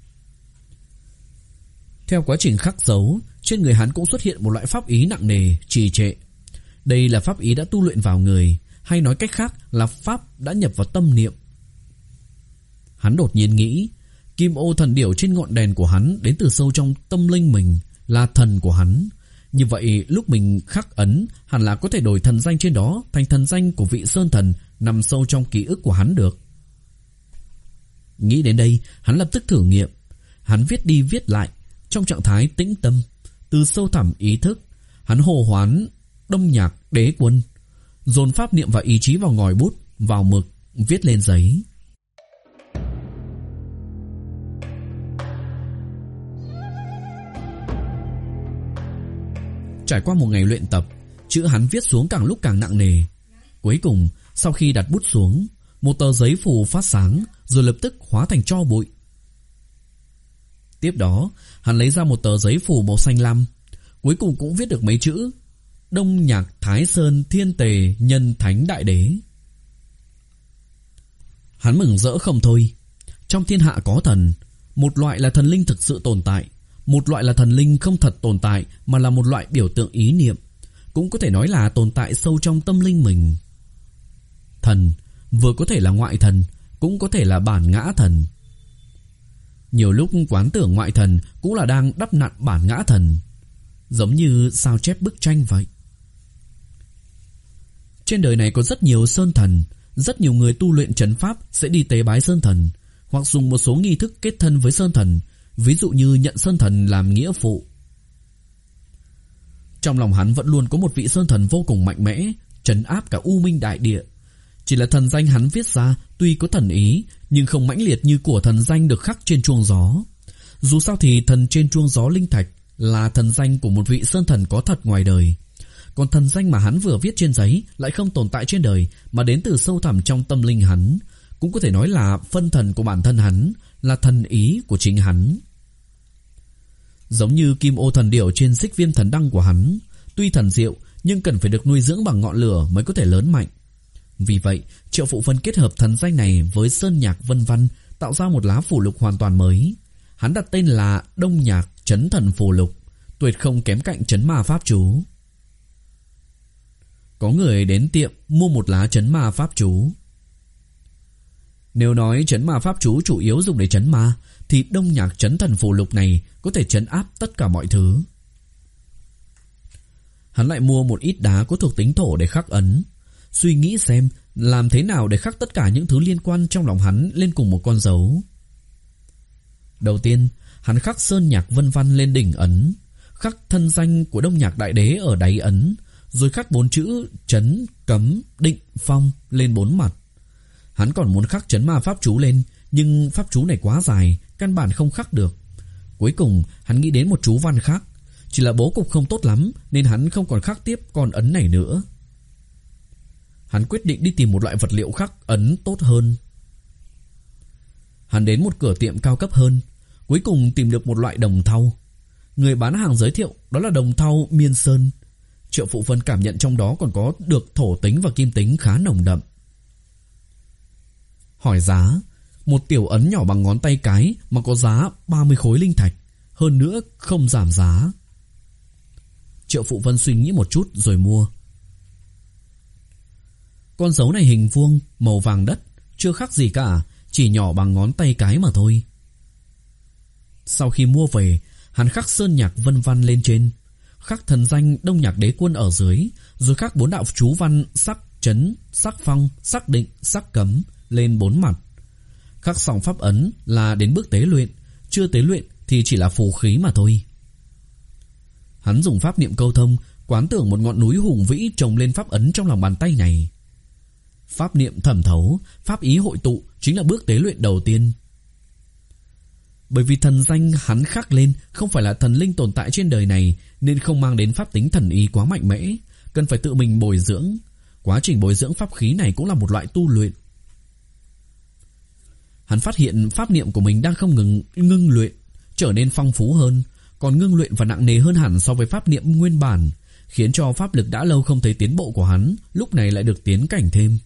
Theo quá trình khắc dấu, trên người hắn cũng xuất hiện một loại pháp ý nặng nề, trì trệ. Đây là pháp ý đã tu luyện vào người, hay nói cách khác là pháp đã nhập vào tâm niệm. Hắn đột nhiên nghĩ, kim ô thần điểu trên ngọn đèn của hắn đến từ sâu trong tâm linh mình, là thần của hắn. Như vậy lúc mình khắc ấn, hẳn là có thể đổi thần danh trên đó thành thần danh của vị sơn thần nằm sâu trong ký ức của hắn được. Nghĩ đến đây, hắn lập tức thử nghiệm. Hắn viết đi viết lại, trong trạng thái tĩnh tâm, từ sâu thẳm ý thức. Hắn hô hoán Đông Nhạc Đế Quân, dồn pháp niệm và ý chí vào ngòi bút, vào mực, viết lên giấy. Trải qua một ngày luyện tập, chữ hắn viết xuống càng lúc càng nặng nề. Cuối cùng, sau khi đặt bút xuống, một tờ giấy phù phát sáng, rồi lập tức hóa thành tro bụi. Tiếp đó, hắn lấy ra một tờ giấy phù màu xanh lam, cuối cùng cũng viết được mấy chữ: Đông Nhạc Thái Sơn Thiên Tề Nhân Thánh Đại Đế. Hắn mừng rỡ không thôi. Trong thiên hạ có thần, một loại là thần linh thực sự tồn tại, một loại là thần linh không thật tồn tại mà là một loại biểu tượng ý niệm, cũng có thể nói là tồn tại sâu trong tâm linh mình. Thần vừa có thể là ngoại thần, cũng có thể là bản ngã thần. Nhiều lúc quán tưởng ngoại thần cũng là đang đắp nặn bản ngã thần, giống như sao chép bức tranh vậy. Trên đời này có rất nhiều sơn thần, rất nhiều người tu luyện trấn pháp sẽ đi tế bái sơn thần, hoặc dùng một số nghi thức kết thân với sơn thần, ví dụ như nhận sơn thần làm nghĩa phụ. Trong lòng hắn vẫn luôn có một vị sơn thần vô cùng mạnh mẽ, trấn áp cả U Minh đại địa. Chỉ là thần danh hắn viết ra tuy có thần ý, nhưng không mãnh liệt như của thần danh được khắc trên chuông gió. Dù sao thì thần trên chuông gió linh thạch là thần danh của một vị sơn thần có thật ngoài đời, còn thần danh mà hắn vừa viết trên giấy lại không tồn tại trên đời, mà đến từ sâu thẳm trong tâm linh hắn, cũng có thể nói là phân thần của bản thân hắn, là thần ý của chính hắn. Giống như kim ô thần điểu trên xích viêm thần đăng của hắn, tuy thần diệu nhưng cần phải được nuôi dưỡng bằng ngọn lửa mới có thể lớn mạnh. Vì vậy, Triệu Phụ Vân kết hợp thần danh này với sơn nhạc vân văn, tạo ra một lá phù lục hoàn toàn mới. Hắn đặt tên là Đông Nhạc Chấn Thần Phù Lục, tuyệt không kém cạnh chấn ma pháp chú. Có người đến tiệm mua một lá chấn ma pháp chú. Nếu nói chấn ma pháp chú chủ yếu dùng để chấn ma, thì Đông Nhạc Chấn Thần Phù Lục này có thể chấn áp tất cả mọi thứ. Hắn lại mua một ít đá có thuộc tính thổ để khắc ấn, suy nghĩ xem làm thế nào để khắc tất cả những thứ liên quan trong lòng hắn lên cùng một con dấu. Đầu tiên, hắn khắc sơn nhạc vân văn lên đỉnh ấn, khắc thân danh của Đông Nhạc Đại Đế ở đáy ấn, rồi khắc bốn chữ chấn, cấm, định, phong lên bốn mặt. Hắn còn muốn khắc chấn ma pháp chú lên, nhưng pháp chú này quá dài, căn bản không khắc được. Cuối cùng hắn nghĩ đến một chú văn khác, chỉ là bố cục không tốt lắm nên hắn không còn khắc tiếp con ấn này nữa. Hắn quyết định đi tìm một loại vật liệu khắc ấn tốt hơn. Hắn đến một cửa tiệm cao cấp hơn, cuối cùng tìm được một loại đồng thau. Người bán hàng giới thiệu đó là đồng thau miên sơn. Triệu Phụ Vân cảm nhận trong đó còn có được thổ tính và kim tính khá nồng đậm. Hỏi giá, một tiểu ấn nhỏ bằng ngón tay cái mà có giá ba mươi khối linh thạch, hơn nữa không giảm giá. Triệu Phụ Vân suy nghĩ một chút rồi mua. Con dấu này hình vuông, màu vàng đất, chưa khắc gì cả, chỉ nhỏ bằng ngón tay cái mà thôi. Sau khi mua về, hắn khắc sơn nhạc vân văn lên trên, khắc thần danh Đông Nhạc Đế Quân ở dưới, rồi khắc bốn đạo chú văn sắc chấn, sắc phong, sắc định, sắc cấm lên bốn mặt. Khắc xong pháp ấn là đến bước tế luyện, chưa tế luyện thì chỉ là phù khí mà thôi. Hắn dùng pháp niệm câu thông, quán tưởng một ngọn núi hùng vĩ trồng lên pháp ấn trong lòng bàn tay này. Pháp niệm thẩm thấu, pháp ý hội tụ chính là bước tế luyện đầu tiên. Bởi vì thần danh hắn khắc lên không phải là thần linh tồn tại trên đời này, nên không mang đến pháp tính thần ý quá mạnh mẽ, cần phải tự mình bồi dưỡng. Quá trình bồi dưỡng pháp khí này cũng là một loại tu luyện. Hắn phát hiện pháp niệm của mình đang không ngừng ngưng luyện, trở nên phong phú hơn, còn ngưng luyện và nặng nề hơn hẳn so với pháp niệm nguyên bản, khiến cho pháp lực đã lâu không thấy tiến bộ của hắn lúc này lại được tiến cảnh thêm.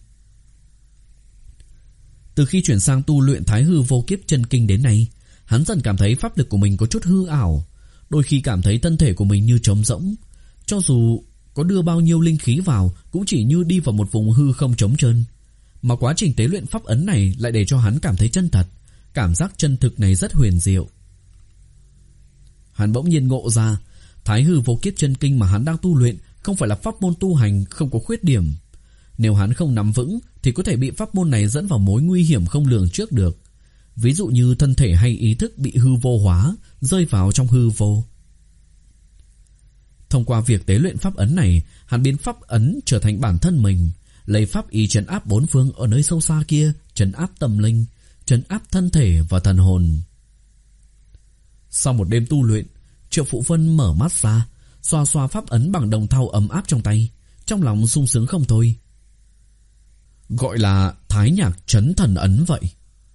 Từ khi chuyển sang tu luyện Thái Hư Vô Kiếp Chân Kinh đến nay, hắn dần cảm thấy pháp lực của mình có chút hư ảo, đôi khi cảm thấy thân thể của mình như trống rỗng, cho dù có đưa bao nhiêu linh khí vào cũng chỉ như đi vào một vùng hư không trống trơn. Mà quá trình tế luyện pháp ấn này lại để cho hắn cảm thấy chân thật, cảm giác chân thực này rất huyền diệu. Hắn bỗng nhiên ngộ ra, Thái Hư Vô Kiếp Chân Kinh mà hắn đang tu luyện không phải là pháp môn tu hành không có khuyết điểm. Nếu hắn không nắm vững thì có thể bị pháp môn này dẫn vào mối nguy hiểm không lường trước được. Ví dụ như thân thể hay ý thức bị hư vô hóa, rơi vào trong hư vô. Thông qua việc tế luyện pháp ấn này, hắn biến pháp ấn trở thành bản thân mình, lấy pháp ý trấn áp bốn phương ở nơi sâu xa kia, trấn áp tâm linh, trấn áp thân thể và thần hồn. Sau một đêm tu luyện, Triệu Phụ Vân mở mắt ra, xoa xoa pháp ấn bằng đồng thau ấm áp trong tay, trong lòng sung sướng không thôi. Gọi là Thái Nhạc Chấn Thần Ấn vậy.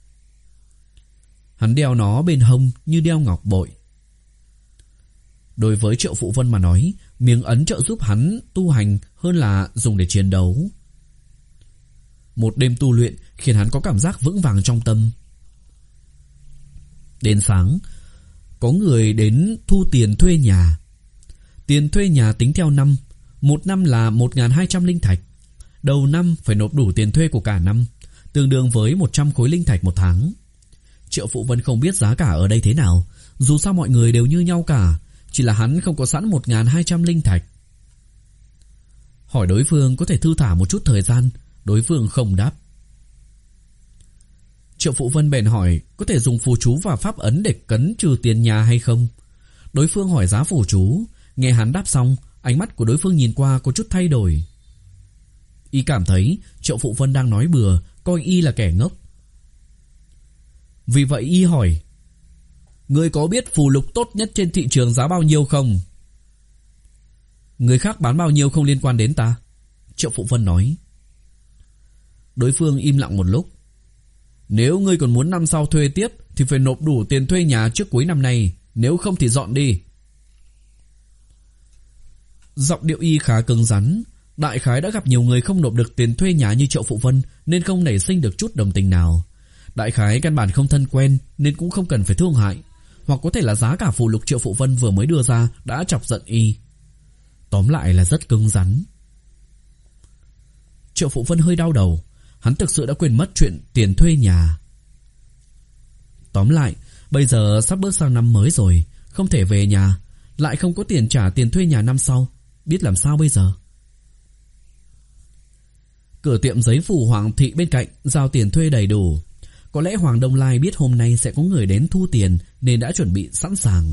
Hắn đeo nó bên hông như đeo ngọc bội. Đối với Triệu Phụ Vân mà nói, miếng ấn trợ giúp hắn tu hành hơn là dùng để chiến đấu. Một đêm tu luyện khiến hắn có cảm giác vững vàng trong tâm. Đến sáng, có người đến thu tiền thuê nhà. Tiền thuê nhà tính theo năm, một năm là một nghìn hai trăm linh thạch. Đầu năm phải nộp đủ tiền thuê của cả năm, tương đương với một trăm khối linh thạch một tháng. Triệu Phụ Vân không biết giá cả ở đây thế nào, dù sao mọi người đều như nhau cả, chỉ là hắn không có sẵn một nghìn hai trăm linh thạch. Hỏi đối phương có thể thư thả một chút thời gian, đối phương không đáp. Triệu Phụ Vân bèn hỏi có thể dùng phù chú và pháp ấn để cấn trừ tiền nhà hay không. Đối phương hỏi giá phù chú, nghe hắn đáp xong, ánh mắt của đối phương nhìn qua có chút thay đổi. Y cảm thấy Triệu Phụ Vân đang nói bừa, coi y là kẻ ngốc. Vì vậy y hỏi: Ngươi có biết phù lục tốt nhất trên thị trường giá bao nhiêu không? Người khác bán bao nhiêu không liên quan đến ta, Triệu Phụ Vân nói. Đối phương im lặng một lúc. Nếu ngươi còn muốn năm sau thuê tiếp thì phải nộp đủ tiền thuê nhà trước cuối năm nay, nếu không thì dọn đi. Giọng điệu y khá cứng rắn. Đại khái đã gặp nhiều người không nộp được tiền thuê nhà như Triệu Phụ Vân nên không nảy sinh được chút đồng tình nào. Đại khái căn bản không thân quen nên cũng không cần phải thương hại, hoặc có thể là giá cả phụ lục Triệu Phụ Vân vừa mới đưa ra đã chọc giận y. Tóm lại là rất cứng rắn. Triệu Phụ Vân hơi đau đầu. Hắn thực sự đã quên mất chuyện tiền thuê nhà. Tóm lại, bây giờ sắp bước sang năm mới rồi, không thể về nhà, lại không có tiền trả tiền thuê nhà năm sau, biết làm sao bây giờ. Cửa tiệm giấy phủ Hoàng Thị bên cạnh giao tiền thuê đầy đủ. Có lẽ Hoàng Đông Lai biết hôm nay sẽ có người đến thu tiền nên đã chuẩn bị sẵn sàng.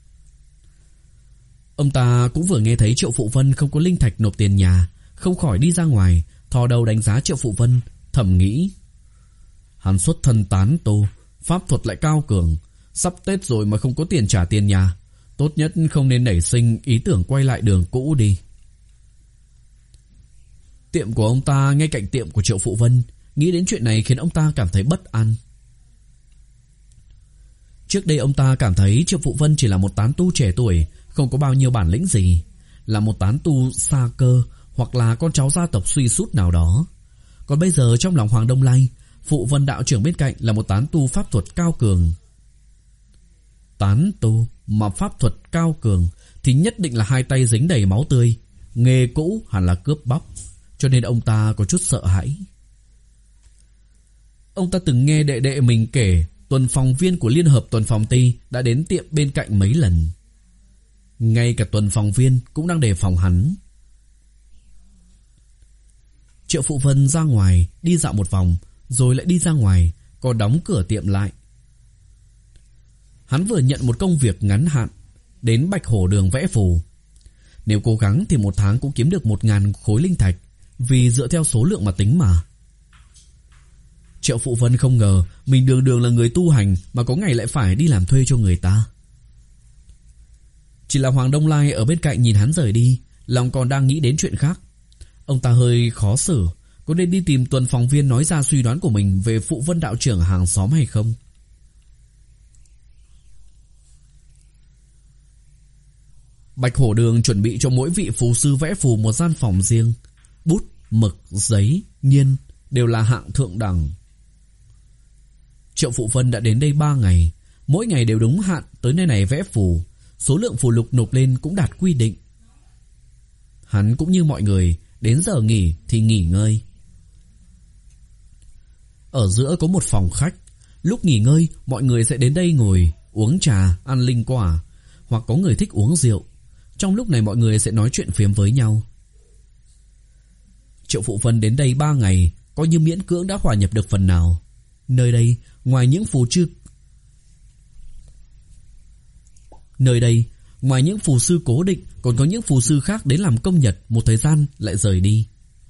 Ông ta cũng vừa nghe thấy Triệu Phụ Vân không có linh thạch nộp tiền nhà, không khỏi đi ra ngoài, thò đầu đánh giá Triệu Phụ Vân, thầm nghĩ: hắn xuất thân tán tu, pháp thuật lại cao cường, sắp Tết rồi mà không có tiền trả tiền nhà, tốt nhất không nên nảy sinh ý tưởng quay lại đường cũ đi. Tiệm của ông ta ngay cạnh tiệm của Triệu Phụ Vân, nghĩ đến chuyện này khiến ông ta cảm thấy bất an. Trước đây ông ta cảm thấy Triệu Phụ Vân chỉ là một tán tu trẻ tuổi, không có bao nhiêu bản lĩnh gì, là một tán tu xa cơ hoặc là con cháu gia tộc suy sút nào đó. Còn bây giờ trong lòng Hoàng Đông Lai, Phụ Vân đạo trưởng bên cạnh là một tán tu pháp thuật cao cường. Tán tu mà pháp thuật cao cường thì nhất định là hai tay dính đầy máu tươi, nghề cũ hẳn là cướp bóc, cho nên ông ta có chút sợ hãi. Ông ta từng nghe đệ đệ mình kể tuần phòng viên của Liên hợp Tuần Phòng Ty đã đến tiệm bên cạnh mấy lần. Ngay cả tuần phòng viên cũng đang đề phòng hắn. Triệu Phụ Vân ra ngoài đi dạo một vòng, rồi lại đi ra ngoài, còn đóng cửa tiệm lại. Hắn vừa nhận một công việc ngắn hạn, đến Bạch Hổ Đường vẽ phù. Nếu cố gắng thì một tháng cũng kiếm được một ngàn khối linh thạch, vì dựa theo số lượng mà tính mà. Triệu Phụ Vân không ngờ mình đường đường là người tu hành mà có ngày lại phải đi làm thuê cho người ta. Chỉ là Hoàng Đông Lai ở bên cạnh nhìn hắn rời đi, lòng còn đang nghĩ đến chuyện khác. Ông ta hơi khó xử, có nên đi tìm tuần phòng viên nói ra suy đoán của mình về Phụ Vân đạo trưởng hàng xóm hay không? Bạch Hổ Đường chuẩn bị cho mỗi vị phù sư vẽ phù một gian phòng riêng. Bút, mực, giấy, nhiên đều là hạng thượng đẳng. Triệu Phụ Vân đã đến đây ba ngày, mỗi ngày đều đúng hạn tới nơi này vẽ phù. Số lượng phù lục nộp lên cũng đạt quy định. Hắn cũng như mọi người, đến giờ nghỉ thì nghỉ ngơi. Ở giữa có một phòng khách, lúc nghỉ ngơi mọi người sẽ đến đây ngồi uống trà, ăn linh quả, hoặc có người thích uống rượu. Trong lúc này mọi người sẽ nói chuyện phiếm với nhau. Triệu Phụ Vân đến đây ba ngày, coi như miễn cưỡng đã hòa nhập được phần nào. Nơi đây, ngoài những phù chư Nơi đây, ngoài những phù sư cố định, còn có những phù sư khác đến làm công nhật một thời gian lại rời đi.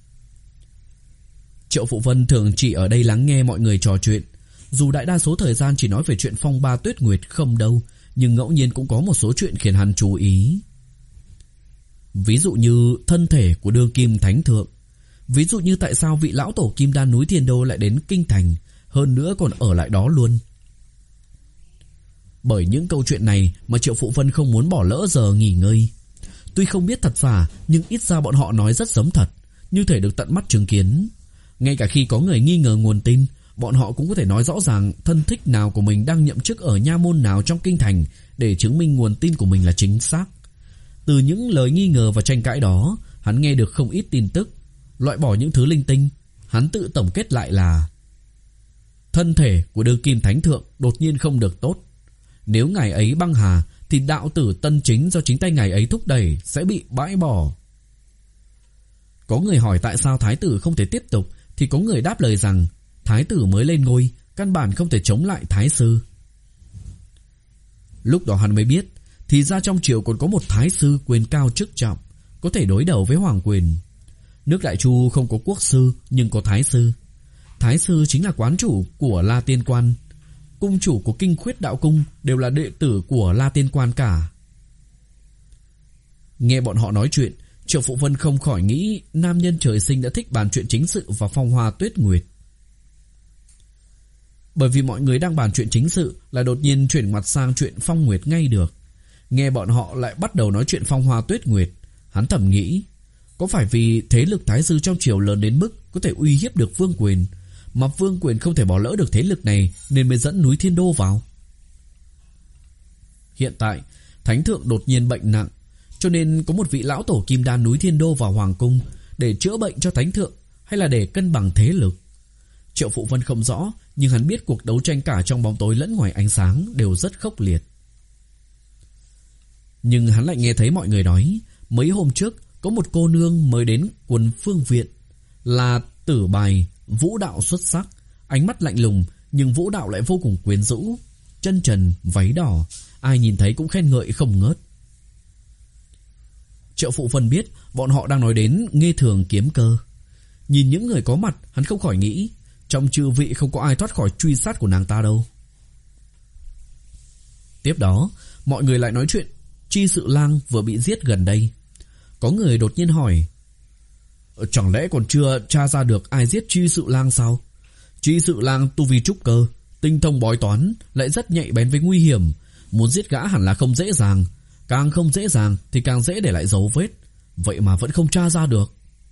Triệu Phụ Vân thường chỉ ở đây lắng nghe mọi người trò chuyện. Dù đại đa số thời gian chỉ nói về chuyện phong ba tuyết nguyệt không đâu, nhưng ngẫu nhiên cũng có một số chuyện khiến hắn chú ý. Ví dụ như thân thể của đương kim thánh thượng. Ví dụ như tại sao vị lão tổ kim đan núi Thiên Đô lại đến kinh thành, hơn nữa còn ở lại đó luôn. Bởi những câu chuyện này mà Triệu Phụ Vân không muốn bỏ lỡ giờ nghỉ ngơi. Tuy không biết thật giả, nhưng ít ra bọn họ nói rất giống thật, như thể được tận mắt chứng kiến. Ngay cả khi có người nghi ngờ nguồn tin, bọn họ cũng có thể nói rõ ràng thân thích nào của mình đang nhậm chức ở nha môn nào trong kinh thành để chứng minh nguồn tin của mình là chính xác. Từ những lời nghi ngờ và tranh cãi đó, hắn nghe được không ít tin tức. Loại bỏ những thứ linh tinh, hắn tự tổng kết lại là: thân thể của đương kim thánh thượng đột nhiên không được tốt. Nếu ngài ấy băng hà thì đạo tử tân chính do chính tay ngài ấy thúc đẩy sẽ bị bãi bỏ. Có người hỏi tại sao thái tử không thể tiếp tục, thì có người đáp lời rằng thái tử mới lên ngôi, căn bản không thể chống lại thái sư. Lúc đó hắn mới biết, thì ra trong triều còn có một thái sư quyền cao chức trọng, có thể đối đầu với hoàng quyền. Nước Đại Chu không có quốc sư nhưng có thái sư. Thái sư chính là quán chủ của La Tiên Quan. Cung chủ của Kinh Khuyết Đạo Cung đều là đệ tử của La Tiên Quan cả. Nghe bọn họ nói chuyện, Triệu Phụ Vân không khỏi nghĩ nam nhân trời sinh đã thích bàn chuyện chính sự và phong hoa tuyết nguyệt. Bởi vì mọi người đang bàn chuyện chính sự, lại đột nhiên chuyển ngoặt sang chuyện Phong Nguyệt ngay được. Nghe bọn họ lại bắt đầu nói chuyện Phong Hoa Tuyết Nguyệt, hắn thầm nghĩ, có phải vì thế lực thái sư trong triều lớn đến mức có thể uy hiếp được Vương Quyền, mà Vương Quyền không thể bỏ lỡ được thế lực này nên mới dẫn núi Thiên Đô vào? Hiện tại Thánh thượng đột nhiên bệnh nặng, cho nên có một vị lão tổ kim đan núi Thiên Đô vào hoàng cung để chữa bệnh cho Thánh thượng, hay là để cân bằng thế lực? Triệu Phụ Vân không rõ, nhưng hắn biết cuộc đấu tranh cả trong bóng tối lẫn ngoài ánh sáng đều rất khốc liệt. Nhưng hắn lại nghe thấy mọi người nói, mấy hôm trước có một cô nương mới đến quần phương viện, là Tử Bài, vũ đạo xuất sắc, ánh mắt lạnh lùng nhưng vũ đạo lại vô cùng quyến rũ, chân trần, váy đỏ, ai nhìn thấy cũng khen ngợi không ngớt. Triệu Phụ Vân biết bọn họ đang nói đến Nghê Thường Kiếm Cơ. Nhìn những người có mặt, hắn không khỏi nghĩ, trong chư vị không có ai thoát khỏi truy sát của nàng ta đâu. Tiếp đó, mọi người lại nói chuyện Chi Sự Lang vừa bị giết gần đây. Có người đột nhiên hỏi, chẳng lẽ còn chưa tra ra được ai giết Chi Sự Lang sao? Chi Sự Lang tu vi trúc cơ, tinh thông bói toán, lại rất nhạy bén với nguy hiểm, muốn giết gã hẳn là không dễ dàng. Càng không dễ dàng thì càng dễ để lại dấu vết, vậy mà vẫn không tra ra được.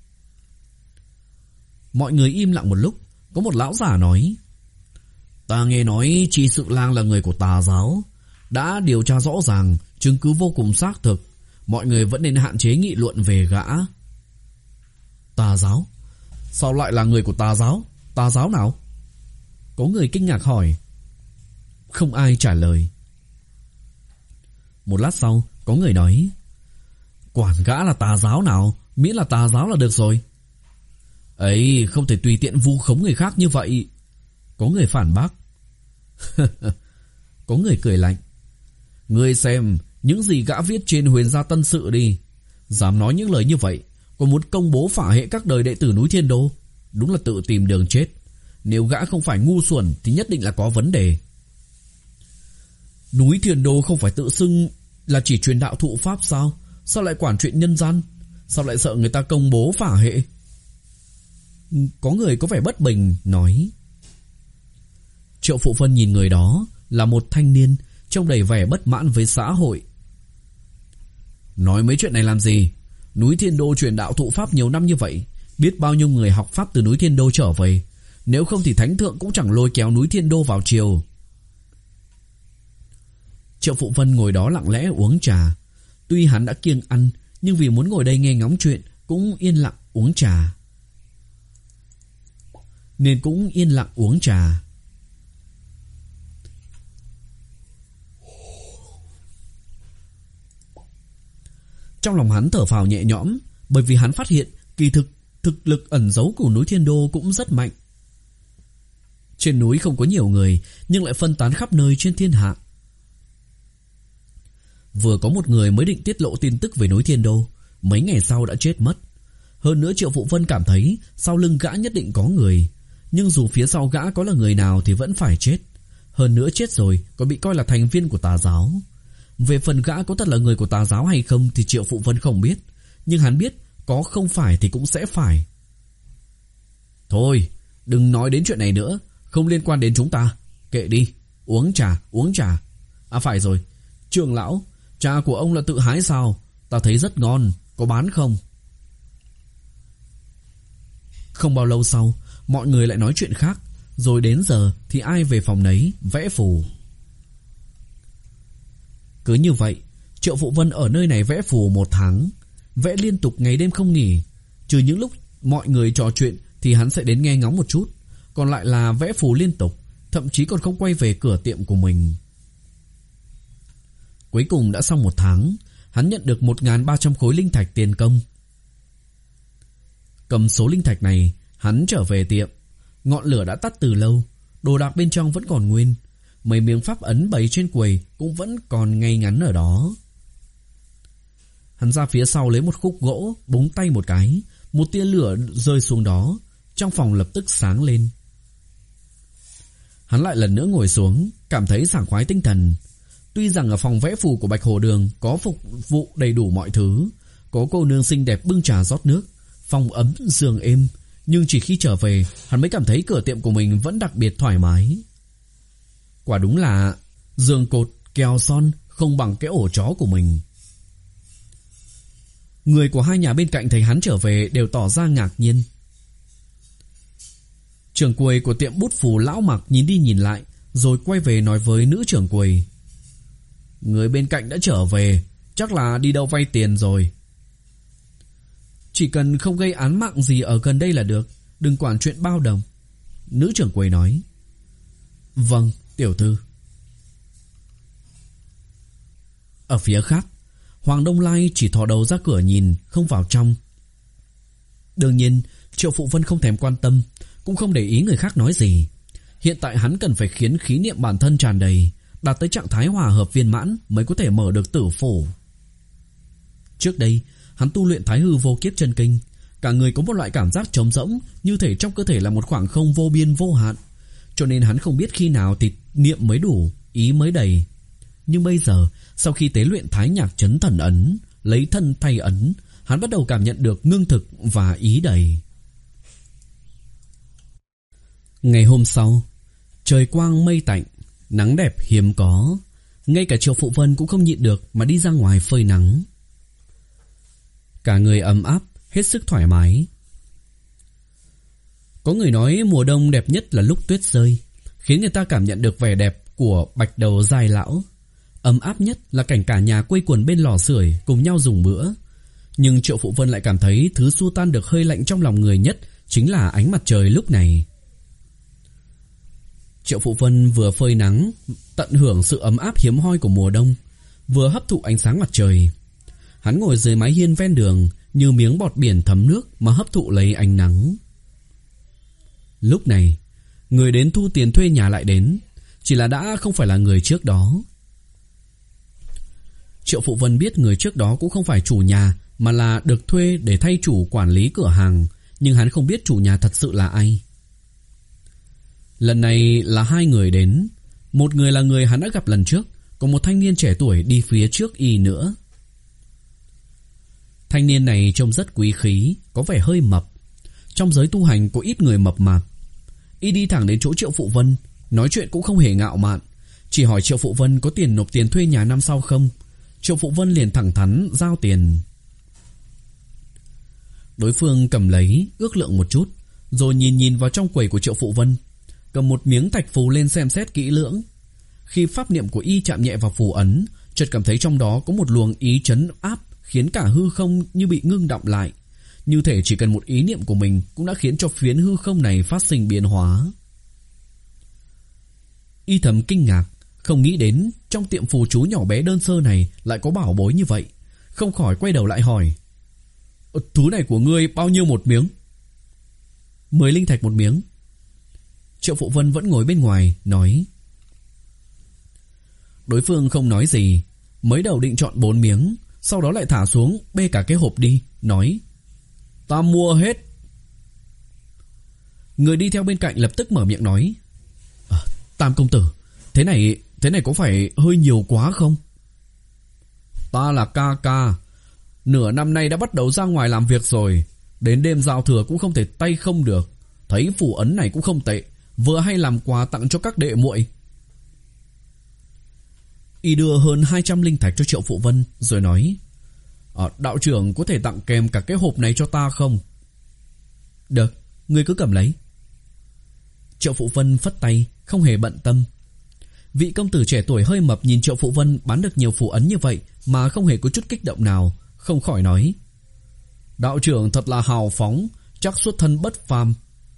Mọi người im lặng một lúc. Có một lão giả nói, ta nghe nói Chi Sự Lang là người của tà giáo, đã điều tra rõ ràng, chứng cứ vô cùng xác thực, mọi người vẫn nên hạn chế nghị luận về gã. Tà giáo? Sao lại là người của tà giáo? Tà giáo nào? Có người kinh ngạc hỏi. Không ai trả lời. Một lát sau, có người nói, quản gã là tà giáo nào, miễn là tà giáo là được rồi. Ấy, không thể tùy tiện vu khống người khác như vậy. Có người phản bác. Có người cười lạnh. Ngươi xem những gì gã viết trên Huyền Gia Tân Sự đi, dám nói những lời như vậy, còn muốn công bố phả hệ các đời đệ tử núi Thiên Đô, đúng là tự tìm đường chết. Nếu gã không phải ngu xuẩn thì nhất định là có vấn đề. Núi Thiên Đô không phải tự xưng là chỉ truyền đạo thụ pháp sao? Sao lại quản chuyện nhân gian? Sao lại sợ người ta công bố phả hệ? Có người có vẻ bất bình nói. Triệu Phụ Vân nhìn người đó là một thanh niên trông đầy vẻ bất mãn với xã hội. Nói mấy chuyện này làm gì? Núi Thiên Đô truyền đạo thụ pháp nhiều năm như vậy, biết bao nhiêu người học pháp từ núi Thiên Đô trở về, nếu không thì Thánh thượng cũng chẳng lôi kéo núi Thiên Đô vào triều. Triệu Phụ Vân ngồi đó lặng lẽ uống trà. Tuy hắn đã kiêng ăn, nhưng vì muốn ngồi đây nghe ngóng chuyện, cũng yên lặng uống trà. Nên cũng yên lặng uống trà. Trong lòng hắn thở phào nhẹ nhõm, bởi vì hắn phát hiện kỳ thực thực lực ẩn giấu của núi Thiên Đô cũng rất mạnh. Trên núi không có nhiều người, nhưng lại phân tán khắp nơi trên thiên hạ. Vừa có một người mới định tiết lộ tin tức về núi Thiên Đô, mấy ngày sau đã chết mất. Hơn nữa Triệu Phụ Vân cảm thấy sau lưng gã nhất định có người, nhưng dù phía sau gã có là người nào thì vẫn phải chết. Hơn nữa chết rồi còn bị coi là thành viên của tà giáo. Về phần gã có thật là người của tà giáo hay không thì Triệu Phụ Vân không biết, nhưng hắn biết có không phải thì cũng sẽ phải. Thôi, đừng nói đến chuyện này nữa, không liên quan đến chúng ta. Kệ đi, uống trà, uống trà. À phải rồi, trưởng lão, trà của ông là tự hái sao? Ta thấy rất ngon, có bán không? Không bao lâu sau, mọi người lại nói chuyện khác, rồi đến giờ thì ai về phòng nấy vẽ phù. Cứ như vậy, Triệu Phụ Vân ở nơi này vẽ phù một tháng, vẽ liên tục ngày đêm không nghỉ. Trừ những lúc mọi người trò chuyện thì hắn sẽ đến nghe ngóng một chút, còn lại là vẽ phù liên tục, thậm chí còn không quay về cửa tiệm của mình. Cuối cùng đã xong một tháng, hắn nhận được một nghìn ba trăm khối linh thạch tiền công. Cầm số linh thạch này, hắn trở về tiệm. Ngọn lửa đã tắt từ lâu, đồ đạc bên trong vẫn còn nguyên, mấy miếng pháp ấn bày trên quầy cũng vẫn còn ngay ngắn ở đó. Hắn ra phía sau lấy một khúc gỗ, búng tay một cái, một tia lửa rơi xuống đó, trong phòng lập tức sáng lên. Hắn lại lần nữa ngồi xuống, cảm thấy sảng khoái tinh thần. Tuy rằng ở phòng vẽ phù của Bạch Hồ Đường có phục vụ đầy đủ mọi thứ, có cô nương xinh đẹp bưng trà rót nước, phòng ấm giường êm, nhưng chỉ khi trở về, hắn mới cảm thấy cửa tiệm của mình vẫn đặc biệt thoải mái. Quả đúng là giường cột kèo son không bằng cái ổ chó của mình. Người của hai nhà bên cạnh thấy hắn trở về đều tỏ ra ngạc nhiên. Trưởng quầy của tiệm bút phù lão Mặc nhìn đi nhìn lại, rồi quay về nói với nữ trưởng quầy: người bên cạnh đã trở về, chắc là đi đâu vay tiền rồi. Chỉ cần không gây án mạng gì ở gần đây là được, đừng quản chuyện bao đồng. Nữ trưởng quầy nói. Vâng, tiểu thư. Ở phía khác, Hoàng Đông Lai chỉ thò đầu ra cửa nhìn, không vào trong. Đương nhiên, Triệu Phụ Vân không thèm quan tâm, cũng không để ý người khác nói gì. Hiện tại hắn cần phải khiến khí niệm bản thân tràn đầy, đạt tới trạng thái hòa hợp viên mãn mới có thể mở được tử phủ. Trước đây, hắn tu luyện Thái Hư Vô Kiếp Chân Kinh, cả người có một loại cảm giác trống rỗng, như thể trong cơ thể là một khoảng không vô biên vô hạn, cho nên hắn không biết khi nào thì niệm mới đủ, ý mới đầy. Nhưng bây giờ, sau khi tế luyện Thái Nhạc Chấn Thần Ấn, lấy thân thay ấn, hắn bắt đầu cảm nhận được ngưng thực và ý đầy. Ngày hôm sau, trời quang mây tạnh, nắng đẹp hiếm có. Ngay cả Triệu Phụ Vân cũng không nhịn được mà đi ra ngoài phơi nắng. Cả người ấm áp, hết sức thoải mái. Có người nói mùa đông đẹp nhất là lúc tuyết rơi, khiến người ta cảm nhận được vẻ đẹp của bạch đầu giai lão. Ấm áp nhất là cảnh cả nhà quây quần bên lò sưởi cùng nhau dùng bữa. Nhưng Triệu Phụ Vân lại cảm thấy thứ xua tan được hơi lạnh trong lòng người nhất chính là ánh mặt trời lúc này. Triệu Phụ Vân vừa phơi nắng, tận hưởng sự ấm áp hiếm hoi của mùa đông, vừa hấp thụ ánh sáng mặt trời. Hắn ngồi dưới mái hiên ven đường, như miếng bọt biển thấm nước mà hấp thụ lấy ánh nắng. Lúc này, người đến thu tiền thuê nhà lại đến, chỉ là đã không phải là người trước đó. Triệu Phụ Vân biết người trước đó cũng không phải chủ nhà, mà là được thuê để thay chủ quản lý cửa hàng, nhưng hắn không biết chủ nhà thật sự là ai. Lần này là hai người đến, một người là người hắn đã gặp lần trước, còn một thanh niên trẻ tuổi đi phía trước y nữa. Thanh niên này trông rất quý khí, có vẻ hơi mập. Trong giới tu hành có ít người mập mạp. Y đi thẳng đến chỗ Triệu Phụ Vân, nói chuyện cũng không hề ngạo mạn, chỉ hỏi Triệu Phụ Vân có tiền nộp tiền thuê nhà năm sau không. Triệu Phụ Vân liền thẳng thắn giao tiền. Đối phương cầm lấy, ước lượng một chút, rồi nhìn nhìn vào trong quầy của Triệu Phụ Vân, cầm một miếng thạch phù lên xem xét kỹ lưỡng. Khi pháp niệm của y chạm nhẹ vào phù ấn, chợt cảm thấy trong đó có một luồng ý trấn áp, khiến cả hư không như bị ngưng đọng lại, như thể chỉ cần một ý niệm của mình cũng đã khiến cho phiến hư không này phát sinh biến hóa. Y thầm kinh ngạc, không nghĩ đến trong tiệm phù chú nhỏ bé đơn sơ này lại có bảo bối như vậy, không khỏi quay đầu lại hỏi: Thứ này của ngươi bao nhiêu một miếng? Mười linh thạch một miếng. Triệu Phụ Vân vẫn ngồi bên ngoài, nói. Đối phương không nói gì, mới đầu định chọn bốn miếng, sau đó lại thả xuống, bê cả cái hộp đi, nói: Ta mua hết. Người đi theo bên cạnh lập tức mở miệng nói: à, Tam công tử, thế này thế này có phải hơi nhiều quá không? Ta là ca ca, nửa năm nay đã bắt đầu ra ngoài làm việc rồi, đến đêm giao thừa cũng không thể tay không được. Thấy phù ấn này cũng không tệ, vừa hay làm quà tặng cho các đệ muội. Y đưa hơn hai trăm linh thạch cho Triệu Phụ Vân, rồi nói: à, đạo trưởng có thể tặng kèm cả cái hộp này cho ta không? Được, ngươi cứ cầm lấy. Triệu Phụ Vân phất tay, không hề bận tâm. Vị công tử trẻ tuổi hơi mập nhìn Triệu Phụ Vân bán được nhiều phù ấn như vậy mà không hề có chút kích động nào, không khỏi nói: Đạo trưởng thật là hào phóng, chắc xuất thân bất phàm.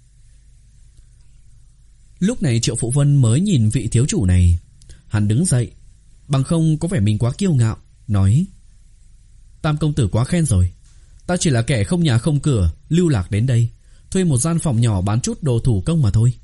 Lúc này Triệu Phụ Vân mới nhìn vị thiếu chủ này. Hắn đứng dậy, bằng không có vẻ mình quá kiêu ngạo, nói: Tam công tử quá khen rồi, ta chỉ là kẻ không nhà không cửa, lưu lạc đến đây, thuê một gian phòng nhỏ bán chút đồ thủ công mà thôi.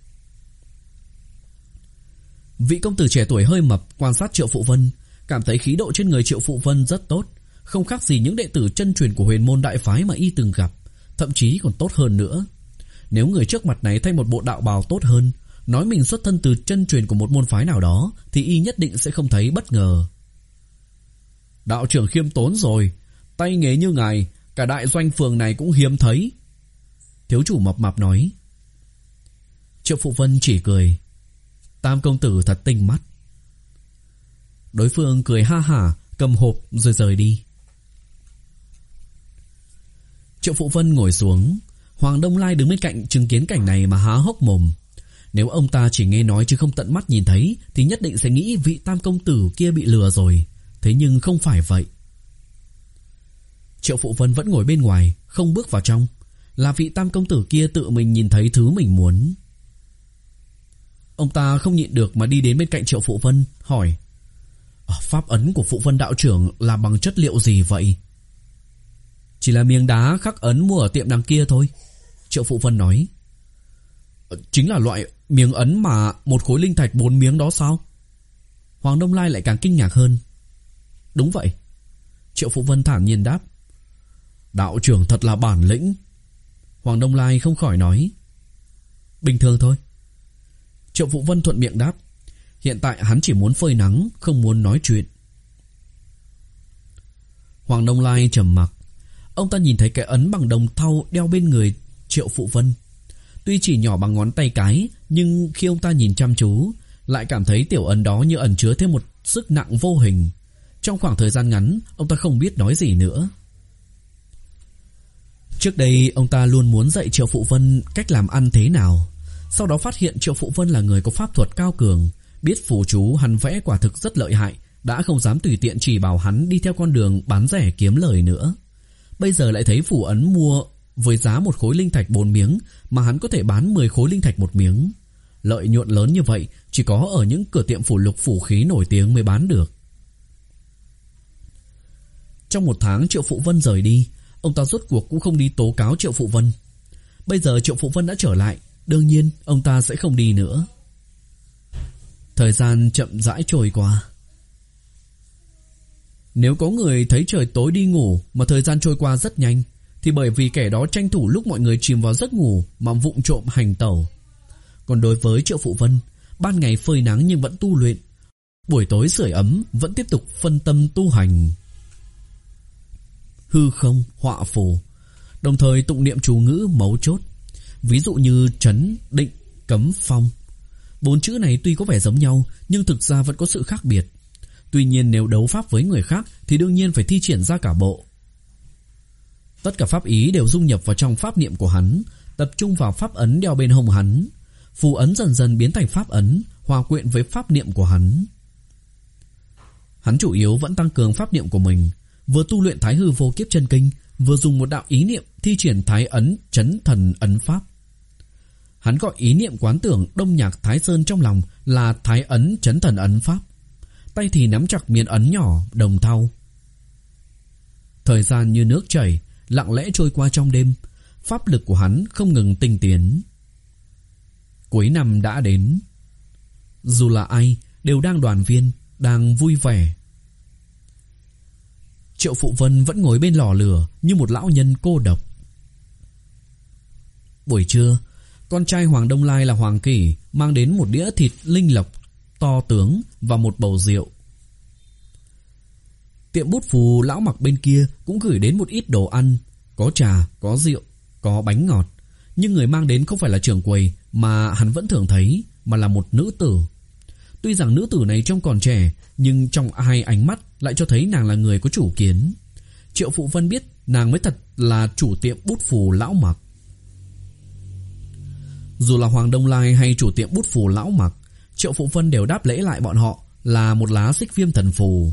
Vị công tử trẻ tuổi hơi mập quan sát Triệu Phụ Vân, cảm thấy khí độ trên người Triệu Phụ Vân rất tốt, không khác gì những đệ tử chân truyền của Huyền Môn đại phái mà y từng gặp, thậm chí còn tốt hơn nữa. Nếu người trước mặt này thay một bộ đạo bào tốt hơn, nói mình xuất thân từ chân truyền của một môn phái nào đó, thì y nhất định sẽ không thấy bất ngờ. Đạo trưởng khiêm tốn rồi, tay nghề như ngài, cả đại doanh phường này cũng hiếm thấy. Thiếu chủ mập mạp nói. Triệu Phụ Vân chỉ cười: Tam công tử thật tinh mắt. Đối phương cười ha hả, cầm hộp rồi rời đi. Triệu Phụ Vân ngồi xuống. Hoàng Đông Lai đứng bên cạnh chứng kiến cảnh này mà há hốc mồm. Nếu ông ta chỉ nghe nói chứ không tận mắt nhìn thấy thì nhất định sẽ nghĩ vị Tam công tử kia bị lừa rồi. Thế nhưng không phải vậy. Triệu Phụ Vân vẫn ngồi bên ngoài, không bước vào trong. Là vị Tam công tử kia tự mình nhìn thấy thứ mình muốn. Ông ta không nhịn được mà đi đến bên cạnh Triệu Phụ Vân, hỏi: Pháp ấn của Phụ Vân đạo trưởng là bằng chất liệu gì vậy? Chỉ là miếng đá khắc ấn mua ở tiệm đằng kia thôi, Triệu Phụ Vân nói. Chính là loại miếng ấn mà một khối linh thạch bốn miếng đó sao? Hoàng Đông Lai lại càng kinh ngạc hơn. Đúng vậy, Triệu Phụ Vân thản nhiên đáp. Đạo trưởng thật là bản lĩnh. Hoàng Đông Lai không khỏi nói. Bình thường thôi, Triệu Phụ Vân thuận miệng đáp. Hiện tại hắn chỉ muốn phơi nắng, không muốn nói chuyện. Hoàng Đông Lai trầm mặc. Ông ta nhìn thấy cái ấn bằng đồng thau đeo bên người Triệu Phụ Vân. Tuy chỉ nhỏ bằng ngón tay cái, nhưng khi ông ta nhìn chăm chú, lại cảm thấy tiểu ấn đó như ẩn chứa thêm một sức nặng vô hình. Trong khoảng thời gian ngắn, ông ta không biết nói gì nữa. Trước đây ông ta luôn muốn dạy Triệu Phụ Vân cách làm ăn thế nào. Sau đó phát hiện Triệu Phụ Vân là người có pháp thuật cao cường, biết phù chú hắn vẽ quả thực rất lợi hại, đã không dám tùy tiện chỉ bảo hắn đi theo con đường bán rẻ kiếm lời nữa. Bây giờ lại thấy phù ấn mua với giá một khối linh thạch bốn miếng mà hắn có thể bán mười khối linh thạch một miếng. Lợi nhuận lớn như vậy chỉ có ở những cửa tiệm phủ lục phủ khí nổi tiếng mới bán được. Trong một tháng Triệu Phụ Vân rời đi, ông ta rốt cuộc cũng không đi tố cáo Triệu Phụ Vân. Bây giờ Triệu Phụ Vân đã trở lại, đương nhiên ông ta sẽ không đi nữa. Thời gian chậm rãi trôi qua. Nếu có người thấy trời tối đi ngủ mà thời gian trôi qua rất nhanh, thì bởi vì kẻ đó tranh thủ lúc mọi người chìm vào giấc ngủ mà vụng trộm hành tẩu. Còn đối với Triệu Phụ Vân, ban ngày phơi nắng nhưng vẫn tu luyện, buổi tối sưởi ấm vẫn tiếp tục phân tâm tu hành. Hư không, họa phù, đồng thời tụng niệm chú ngữ mấu chốt, ví dụ như trấn, định, cấm, phong. Bốn chữ này tuy có vẻ giống nhau nhưng thực ra vẫn có sự khác biệt. Tuy nhiên nếu đấu pháp với người khác thì đương nhiên phải thi triển ra cả bộ. Tất cả pháp ý đều dung nhập vào trong pháp niệm của hắn, tập trung vào pháp ấn đeo bên hông hắn. Phù ấn dần dần biến thành pháp ấn, hòa quyện với pháp niệm của hắn. Hắn chủ yếu vẫn tăng cường pháp niệm của mình, vừa tu luyện Thái Hư Vô Kiếp Chân Kinh, vừa dùng một đạo ý niệm thi triển Thái Ấn Chấn Thần Ấn Pháp. Hắn gọi ý niệm quán tưởng Đông Nhạc Thái Sơn trong lòng là Thái Ấn Chấn Thần Ấn Pháp. Tay thì nắm chặt miếng ấn nhỏ đồng thau. Thời gian như nước chảy, lặng lẽ trôi qua trong đêm. Pháp lực của hắn không ngừng tinh tiến. Cuối năm đã đến. Dù là ai đều đang đoàn viên, đang vui vẻ. Triệu Phụ Vân vẫn ngồi bên lò lửa như một lão nhân cô độc. Buổi trưa, con trai Hoàng Đông Lai là Hoàng Kỷ mang đến một đĩa thịt linh lộc to tướng và một bầu rượu. Tiệm bút phù lão Mặc bên kia cũng gửi đến một ít đồ ăn, có trà, có rượu, có bánh ngọt. Nhưng người mang đến không phải là trưởng quầy mà hắn vẫn thường thấy, mà là một nữ tử. Tuy rằng nữ tử này trông còn trẻ, nhưng trong hai ánh mắt lại cho thấy nàng là người có chủ kiến. Triệu Phụ Vân biết nàng mới thật là chủ tiệm bút phù lão Mặc. Dù là Hoàng Đông Lai hay chủ tiệm bút phù lão Mặc, Triệu Phụ Vân đều đáp lễ lại bọn họ là một lá xích viêm thần phù.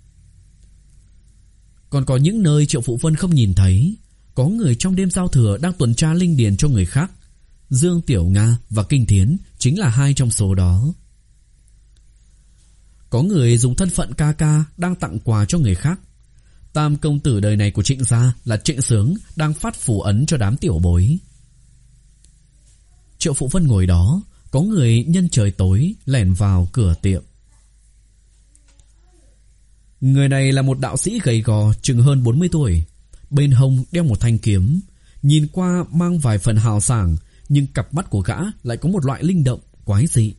Còn có những nơi Triệu Phụ Vân không nhìn thấy, có người trong đêm giao thừa đang tuần tra linh điền cho người khác. Dương Tiểu Nga và Kinh Thiến chính là hai trong số đó. Có người dùng thân phận ca ca đang tặng quà cho người khác. Tam công tử đời này của Trịnh gia là Trịnh Sướng đang phát phù ấn cho đám tiểu bối. Triệu Phụ Vân ngồi đó, có người nhân trời tối lẻn vào cửa tiệm. Người này là một đạo sĩ gầy gò chừng hơn bốn mươi tuổi, bên hông đeo một thanh kiếm, nhìn qua mang vài phần hào sảng, nhưng cặp mắt của gã lại có một loại linh động quái dị.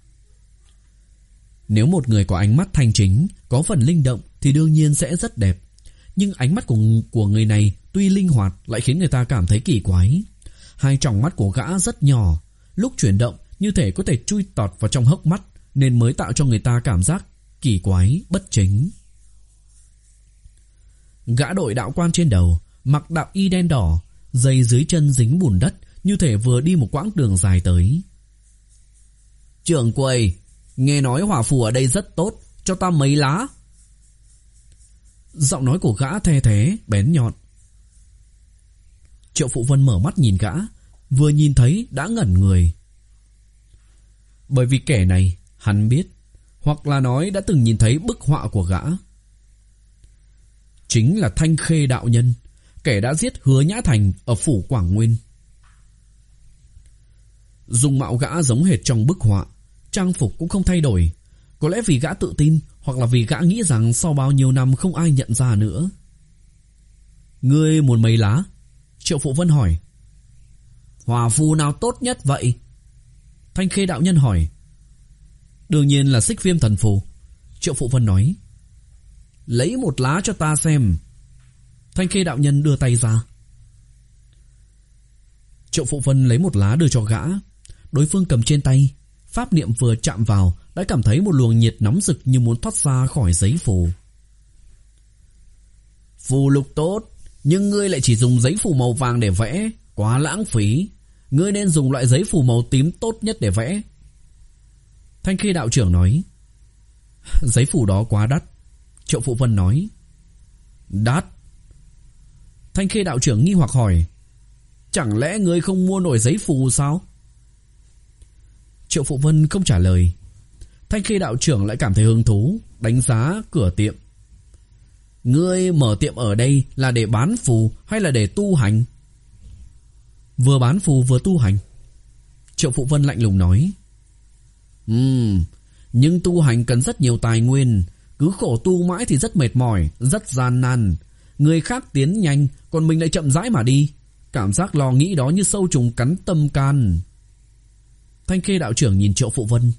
Nếu một người có ánh mắt thanh chính, có phần linh động thì đương nhiên sẽ rất đẹp. Nhưng ánh mắt của, của người này tuy linh hoạt lại khiến người ta cảm thấy kỳ quái. Hai tròng mắt của gã rất nhỏ, lúc chuyển động như thể có thể chui tọt vào trong hốc mắt, nên mới tạo cho người ta cảm giác kỳ quái, bất chính. Gã đội đạo quan trên đầu, mặc đạo y đen đỏ, giày dưới chân dính bùn đất, như thể vừa đi một quãng đường dài tới. Trưởng quầy, nghe nói hỏa phù ở đây rất tốt, cho ta mấy lá. Giọng nói của gã the thế, bén nhọn. Triệu Phụ Vân mở mắt nhìn gã, vừa nhìn thấy đã ngẩn người. Bởi vì kẻ này, hắn biết, hoặc là nói đã từng nhìn thấy bức họa của gã. Chính là Thanh Khê đạo nhân, kẻ đã giết Hứa Nhã Thành ở phủ Quảng Nguyên. Dung mạo gã giống hệt trong bức họa, trang phục cũng không thay đổi. Có lẽ vì gã tự tin, hoặc là vì gã nghĩ rằng sau bao nhiêu năm không ai nhận ra nữa. Ngươi muốn mấy lá? Triệu Phụ Vân hỏi. Hỏa phù nào tốt nhất vậy? Thanh Khê đạo nhân hỏi. Đương nhiên là Xích Viêm thần phù, Triệu Phụ Vân nói. Lấy một lá cho ta xem. Thanh Khê đạo nhân đưa tay ra. Triệu Phụ Vân lấy một lá đưa cho gã. Đối phương cầm trên tay, pháp niệm vừa chạm vào đã cảm thấy một luồng nhiệt nóng rực như muốn thoát ra khỏi giấy phù. Phù lục tốt, nhưng ngươi lại chỉ dùng giấy phù màu vàng để vẽ, quá lãng phí. Ngươi nên dùng loại giấy phù màu tím tốt nhất để vẽ. Thanh Khê đạo trưởng nói. Giấy phù đó quá đắt, Triệu Phụ Vân nói. Đắt? Thanh Khê đạo trưởng nghi hoặc hỏi. Chẳng lẽ ngươi không mua nổi giấy phù sao? Triệu Phụ Vân không trả lời. Thanh Khê đạo trưởng lại cảm thấy hứng thú, đánh giá cửa tiệm. Ngươi mở tiệm ở đây là để bán phù hay là để tu hành? Vừa bán phù vừa tu hành, Triệu Phụ Vân lạnh lùng nói. Ừm, nhưng tu hành cần rất nhiều tài nguyên, cứ khổ tu mãi thì rất mệt mỏi, rất gian nan. Người khác tiến nhanh, còn mình lại chậm rãi mà đi. Cảm giác lo nghĩ đó như sâu trùng cắn tâm can. Thanh Khê đạo trưởng nhìn Triệu Phụ Vân.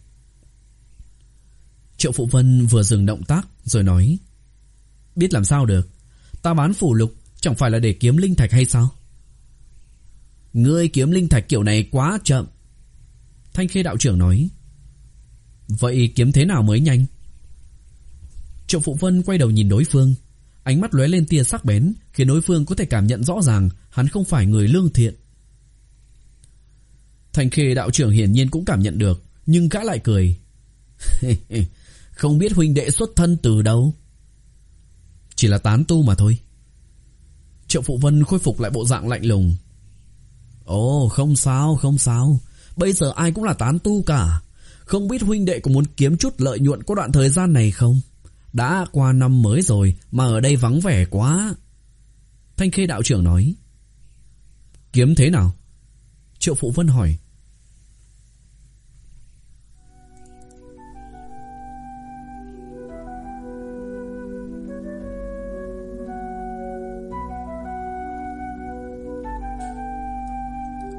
Triệu Phụ Vân vừa dừng động tác rồi nói. Biết làm sao được, ta bán phù lục chẳng phải là để kiếm linh thạch hay sao? Ngươi kiếm linh thạch kiểu này quá chậm, Thanh Khê đạo trưởng nói. Vậy kiếm thế nào mới nhanh? Triệu Phụ Vân quay đầu nhìn đối phương, ánh mắt lóe lên tia sắc bén, khiến đối phương có thể cảm nhận rõ ràng hắn không phải người lương thiện. Thanh Khê đạo trưởng hiển nhiên cũng cảm nhận được, nhưng gã lại cười. Không biết huynh đệ xuất thân từ đâu? Chỉ là tán tu mà thôi. Triệu Phụ Vân khôi phục lại bộ dạng lạnh lùng. Ồ, không sao, không sao. Bây giờ ai cũng là tán tu cả. Không biết huynh đệ có muốn kiếm chút lợi nhuận có đoạn thời gian này không? Đã qua năm mới rồi mà ở đây vắng vẻ quá. Thanh Khê đạo trưởng nói. Kiếm thế nào? Triệu Phụ Vân hỏi.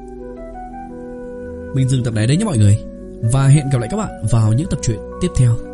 Mình dừng tập này đấy nhé mọi người. Và hẹn gặp lại các bạn vào những tập truyện tiếp theo.